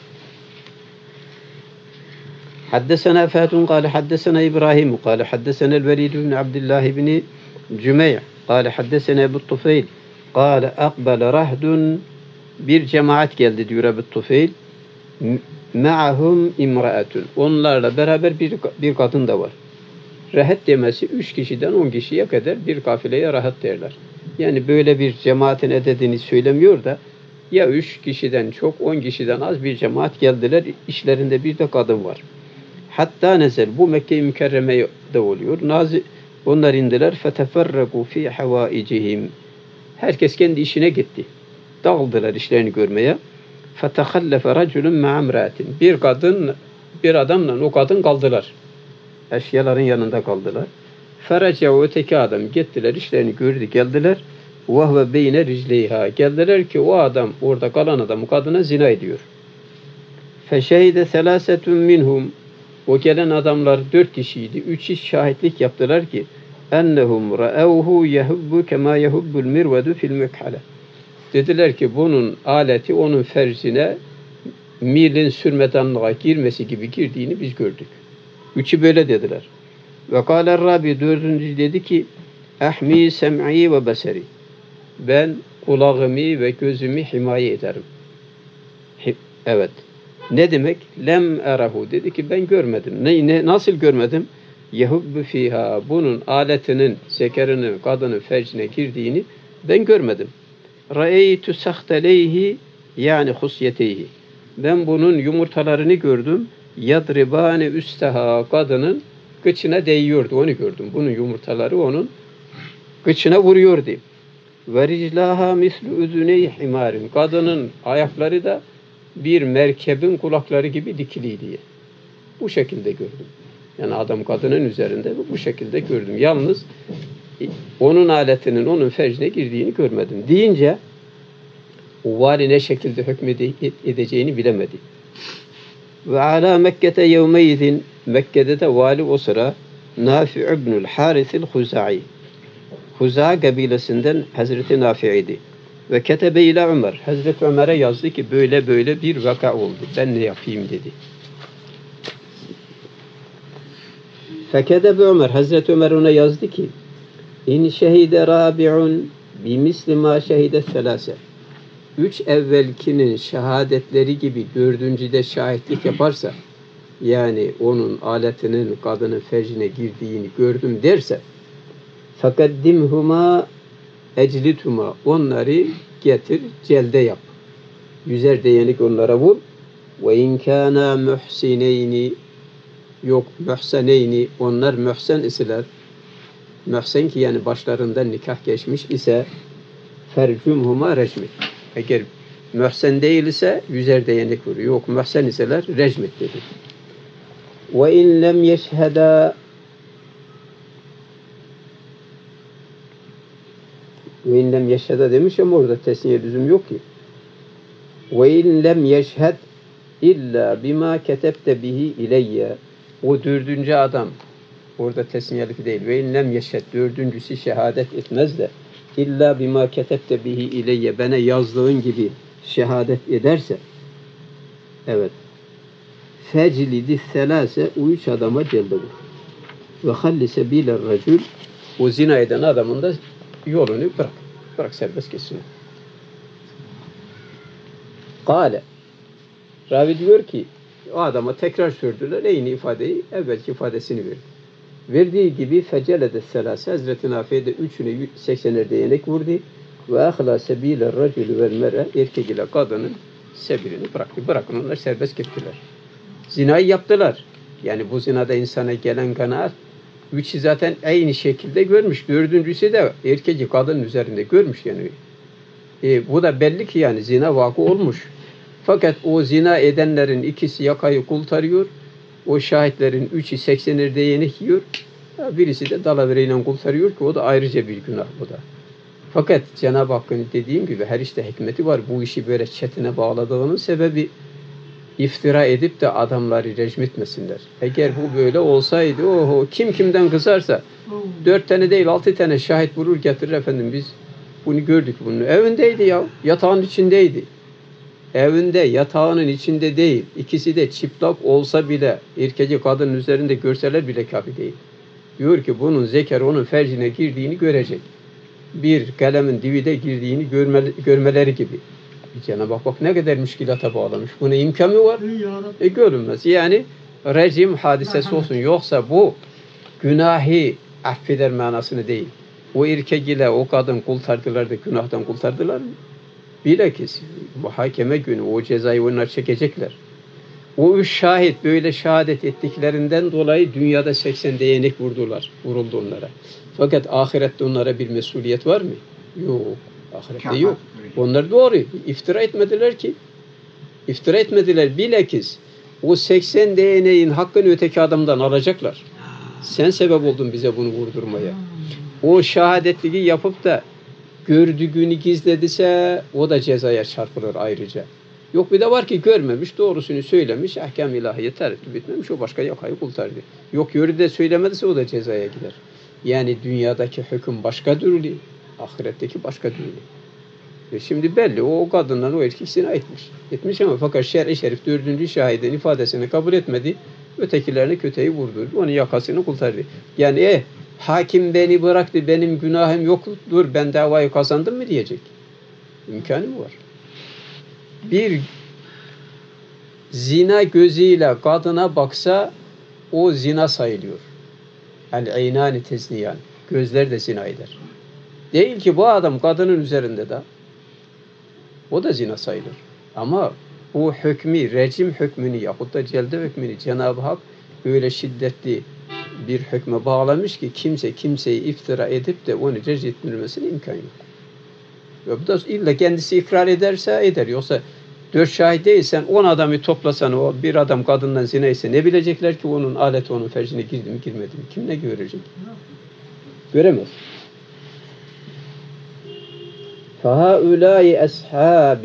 Speaker 1: حدثنا فات قال حدثنا إبراهيم قال حدثنا الوليد بن عبد الله بن جميع قال حدثنا أبو الطفيل قال أقبل رهد bir cemaat geldi diyor Ebu Tufeyl. Ma'ahum imraatun. Onlarla beraber bir kadın da var. Rahat demesi 3 kişiden 10 kişiye kadar bir kafileye rahat derler. Yani böyle bir cemaatin edediğini söylemiyor da ya 3 kişiden çok 10 kişiden az bir cemaat geldiler. İşlerinde bir de kadın var. Hatta nezel bu Mekke-i Mükerreme'de oluyor. Onlar indiler. Feteferraku fi havaicihim. Herkes kendi işine gitti. Dağıldılar işlerini görmeye. Fetehallafe raculun ma'amratin. Bir kadın bir adamla o kadın kaldılar. Eşyaların yanında kaldılar. Ferace'u öteki adam gittiler işlerini gördü geldiler. Vehve beyne ricleyha. Geldiler ki o adam orada kalan adam o kadına zina ediyor. Feşehide selasetun minhum. O gelen adamlar 4 kişiydi. 3'ü şahitlik yaptılar ki ennehum ra'evhu yehubbu kema yehubbul mirvedu fil mekhale. Dediler ki bunun aleti onun fercine milin sürmedanlığa girmesi gibi girdiğini biz gördük. 3'ü böyle dediler. Ve kâler Rabi 4. dedi ki ahmi sem'i ve beseri. Ben kulağımı ve gözümü himaye ederim. Evet. Ne demek? Lem erahu dedi ki ben görmedim. Nasıl görmedim? Yehubbu fiha. Bunun aletinin, zekerinin, kadının fercine girdiğini ben görmedim. Ra'eytu sahteleyhi yani husyeteyhi. Ben bunun yumurtalarını gördüm. Yadribane üsteha kadının kıçına değiyordu. Onu gördüm. Bunun yumurtaları onun kıçına vuruyordu. Ve riclaha mislu üzüney himarin. Kadının ayakları da bir merkebin kulakları gibi dikiliydi. Bu şekilde gördüm. Yani adam kadının üzerinde bu şekilde gördüm. Yalnız onun aletinin onun fercine girdiğini görmedim. Deyince o vali ne şekilde hükmedeceğini bilemedi. Ve ala Mekke'te yevmeydin Mekke'de de vali o sıra Nafi' ibnül Harisil Huza'i. Huza kabilesinden Hazreti Nafi'ydi. Ve ketebe ile Ömer. Hazreti Ömer'e yazdı ki böyle böyle bir vaka oldu. Ben ne yapayım dedi. Feketebe Ömer. Hazreti Ömer ona yazdı ki İn şehide rabi'un bimisli ma şehide selase. 3 evvelkinin şehadetleri gibi 4.'de şahitlik yaparsa yani onun aletinin kadının fercine girdiğini gördüm derse fekaddimhuma eclithuma onları getir celde yap. 100'er değenik onlara vur. Ve in kana muhsineyni yok muhseneyni onlar muhsen iseler. Muhsen ki yani başlarından nikah geçmiş ise fercumhuma rejmet. Eğer muhsen değil ise 100'er değenik vur. Yok muhsen iseler rejmet dedi. Ve in lem yeşheda Ve in lem yeşhede demiş ama orada tesniye lüzum yok ki. Ve in lem yeşhed illa bima ketebte bihi ileyye. O dördüncü adam orada tesniyelik değil. Ve in lem yeşhed dördüncüsü şehadet etmez de illa bima ketebte bihi ileyye bana yazdığın gibi şehadet ederse evet feclidi selase o üç adama celde vur. Ve halli sebiler racül o zina eden adamın da yolunu bırak. Bırak serbest geçsin. Kale ravi diyor ki o adama tekrar sürdüler. Aynı ifadeyi evvelki ifadesini verdi. Verdiği gibi fecelede selase Hazreti Nafi'ye de üçüne 80'er değnek vurdu. Ve ahla sebiler racülü vel mere erkek ile kadının sebirini bıraktı. Bırakın onlar serbest gittiler. Zinayı yaptılar. Yani bu zinada insana gelen kanaat üçü zaten aynı şekilde görmüş. Dördüncüsü de erkek kadının üzerinde görmüş yani. Bu da belli ki yani zina vakı olmuş. Fakat o zina edenlerin ikisi yakayı kurtarıyor. O şahitlerin üçü 80'er değnek yiyor. Birisi de dalavereyle kurtarıyor ki o da ayrıca bir günah bu da. Fakat Cenab-ı Hakk'ın dediğim gibi her işte hikmeti var. Bu işi böyle çetine bağladığının sebebi iftira edip de adamları rejim etmesinler. Eğer bu böyle olsaydı kim kimden kızarsa 4 tane değil 6 tane şahit vurur getirir efendim biz bunu gördük bunu. Evindeydi ya. Yatağın içindeydi. Evinde yatağının içinde değil. İkisi de çıplak olsa bile erkeği kadının üzerinde görseler bile kafi değil. Diyor ki bunun zeker onun fercine girdiğini görecek. Bir kalemin divide girdiğini görmeleri gibi. Cenab-ı Hak bak ne kadar müşkilata bağlamış. Buna imkan mı var? Görünmez. Yani rejim hadisesi olsun. Yoksa bu günahı affeder manasını değil. O erkek ile o kadın kurtardılar da günahtan kurtardılar mı? Bilakis muhakeme günü o cezayı onlar çekecekler. O üç şahit böyle şehadet ettiklerinden dolayı dünyada 80 değnek vuruldu onlara. Fakat ahirette onlara bir mesuliyet var mı? Yok. Ahirette yok. Onlar doğru. İftira etmediler ki. İftira etmediler. Bilakis o 80 değneğin hakkını öteki adamdan alacaklar. Sen sebep oldun bize bunu vurdurmaya. O şehadetliği yapıp da gördüğünü gizlediyse o da cezaya çarpılır ayrıca. Yok bir de var ki görmemiş, doğrusunu söylemiş, ahkam ilahiye tereddüt etmemiş, o başka yakayı kurtardı. Yok yürü de söylemediyse o da cezaya gider. Yani dünyadaki hüküm başka türlü, ahiretteki başka türlü. Şimdi belli o kadından o erkek zina etmiş ama fakat şer-i şerif 4. şahidin ifadesini kabul etmedi, ötekilerini köteyi vurdu, onun yakasını kurtardı. Yani hakim beni bıraktı, benim günahım yoktur, ben davayı kazandım mı diyecek. İmkanı mı var? Bir zina gözüyle kadına baksa o zina sayılıyor. El-eynâni tezniyan. Gözler de zina eder. Değil ki bu adam kadının üzerinde de o da zina sayılır. Ama bu hükmü, rejim hükmünü yahut da celde hükmünü Cenab-ı Hak öyle şiddetli bir hükme bağlamış ki kimse kimseyi iftira edip de onu rejim ettirmesine imkan yok. Ve bu da illa kendisi ikrar ederse eder. Yoksa 4 şahit değilsen 10 adamı toplasan o bir adam kadından zina ise ne bilecekler ki onun aleti onun fercine girdi mi girmedi mi? Kim ne görecek? Göremez. فَهَؤُلَاءِ أَصْحَابِ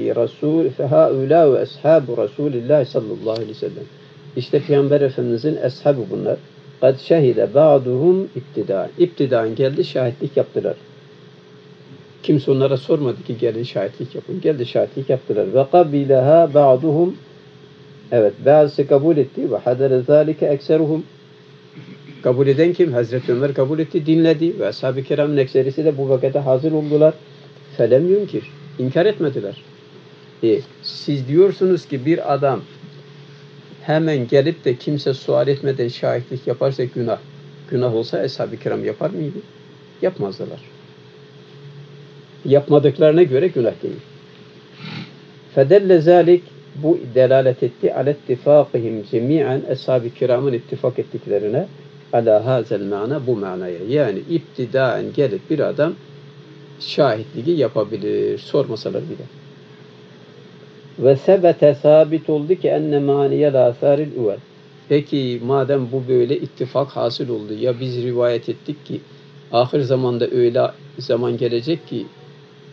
Speaker 1: رَسُولِ اللّٰهِ sallallahu aleyhi ve sellem. İşte Peygamber Efendimizin eshabı bunlar. قَدْ شَهِدَ بَعْضُهُمْ اِبْتِدَاءً. İptidaen geldi, şahitlik yaptılar. Kimse onlara sormadı ki gelin şahitlik yapın. Geldi şahitlik yaptılar. وَقَبِلَهَا بَعْضُهُمْ. Evet, bazısı kabul etti. وَحَدَرَ ذَٰلِكَ اَكْسَرُهُمْ. Kabul eden kim? Hazreti Ömer kabul etti, dinledi. Ve ashab-ı kiramın ekserisi de bu vakete hazır oldular. Felem yunkir. İnkar etmediler. Siz diyorsunuz ki bir adam hemen gelip de kimse sual etmeden şahitlik yaparsa günah. Günah olsa ashab-ı kiram yapar mıydı? Yapmazdılar. Yapmadıklarına göre günah değil. Fedelle zalik bu delalet etti alettifakihim cemi'an ashab-ı kiramın ittifak ettiklerine ala hazel mana bu manaya. Yani iptidaen gelip bir adam şahitliği yapabilir. Sormasalar bile. Ve sebete sabit oldu ki enne maniyel asaril uvel. Peki madem bu böyle ittifak hasıl oldu ya biz rivayet ettik ki ahir zamanda öyle zaman gelecek ki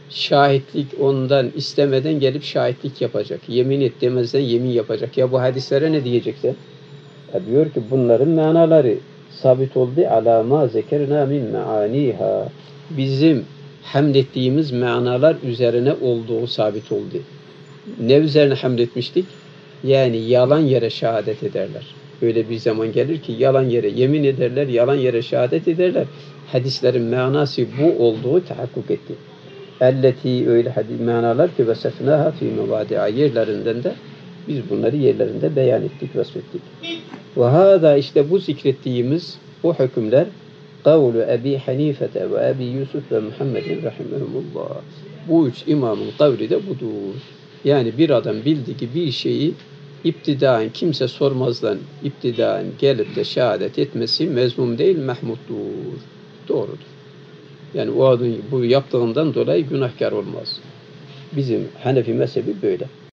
Speaker 1: şahitlik ondan istemeden gelip şahitlik yapacak. Yemin et demezden yemin yapacak. Ya bu hadislere ne diyecekse? Ya diyor ki bunların manaları sabit oldu. Ala ma zekerna min maaniha. Bizim hamd ettiğimiz manalar üzerine olduğu sabit oldu. Ne üzerine hamd etmiştik? Yani yalan yere şehadet ederler. Öyle bir zaman gelir ki yalan yere yemin ederler, yalan yere şehadet ederler. Hadislerin manası bu olduğu tahakkuk etti. Elleti öyle hadis manalar ki vesefnaha fi mevadi'a yerlerinden de biz bunları yerlerinde beyan ettik, vasfettik. Ve hâzâ işte bu zikrettiğimiz o hükümler kavlu Ebi Hanifete ve Ebi Yusuf ve Muhammedin rahimehumullah. Bu üç imamın kavli de budur. Yani bir adam bildiği bir şeyi İptidaen kimse sormazdan iptidaen gelip de şehadet etmesi mezmum değil, mahmuddur. Doğrudur. Yani o adam bu yaptığından dolayı günahkar olmaz. Bizim Hanefi mezhebi böyle.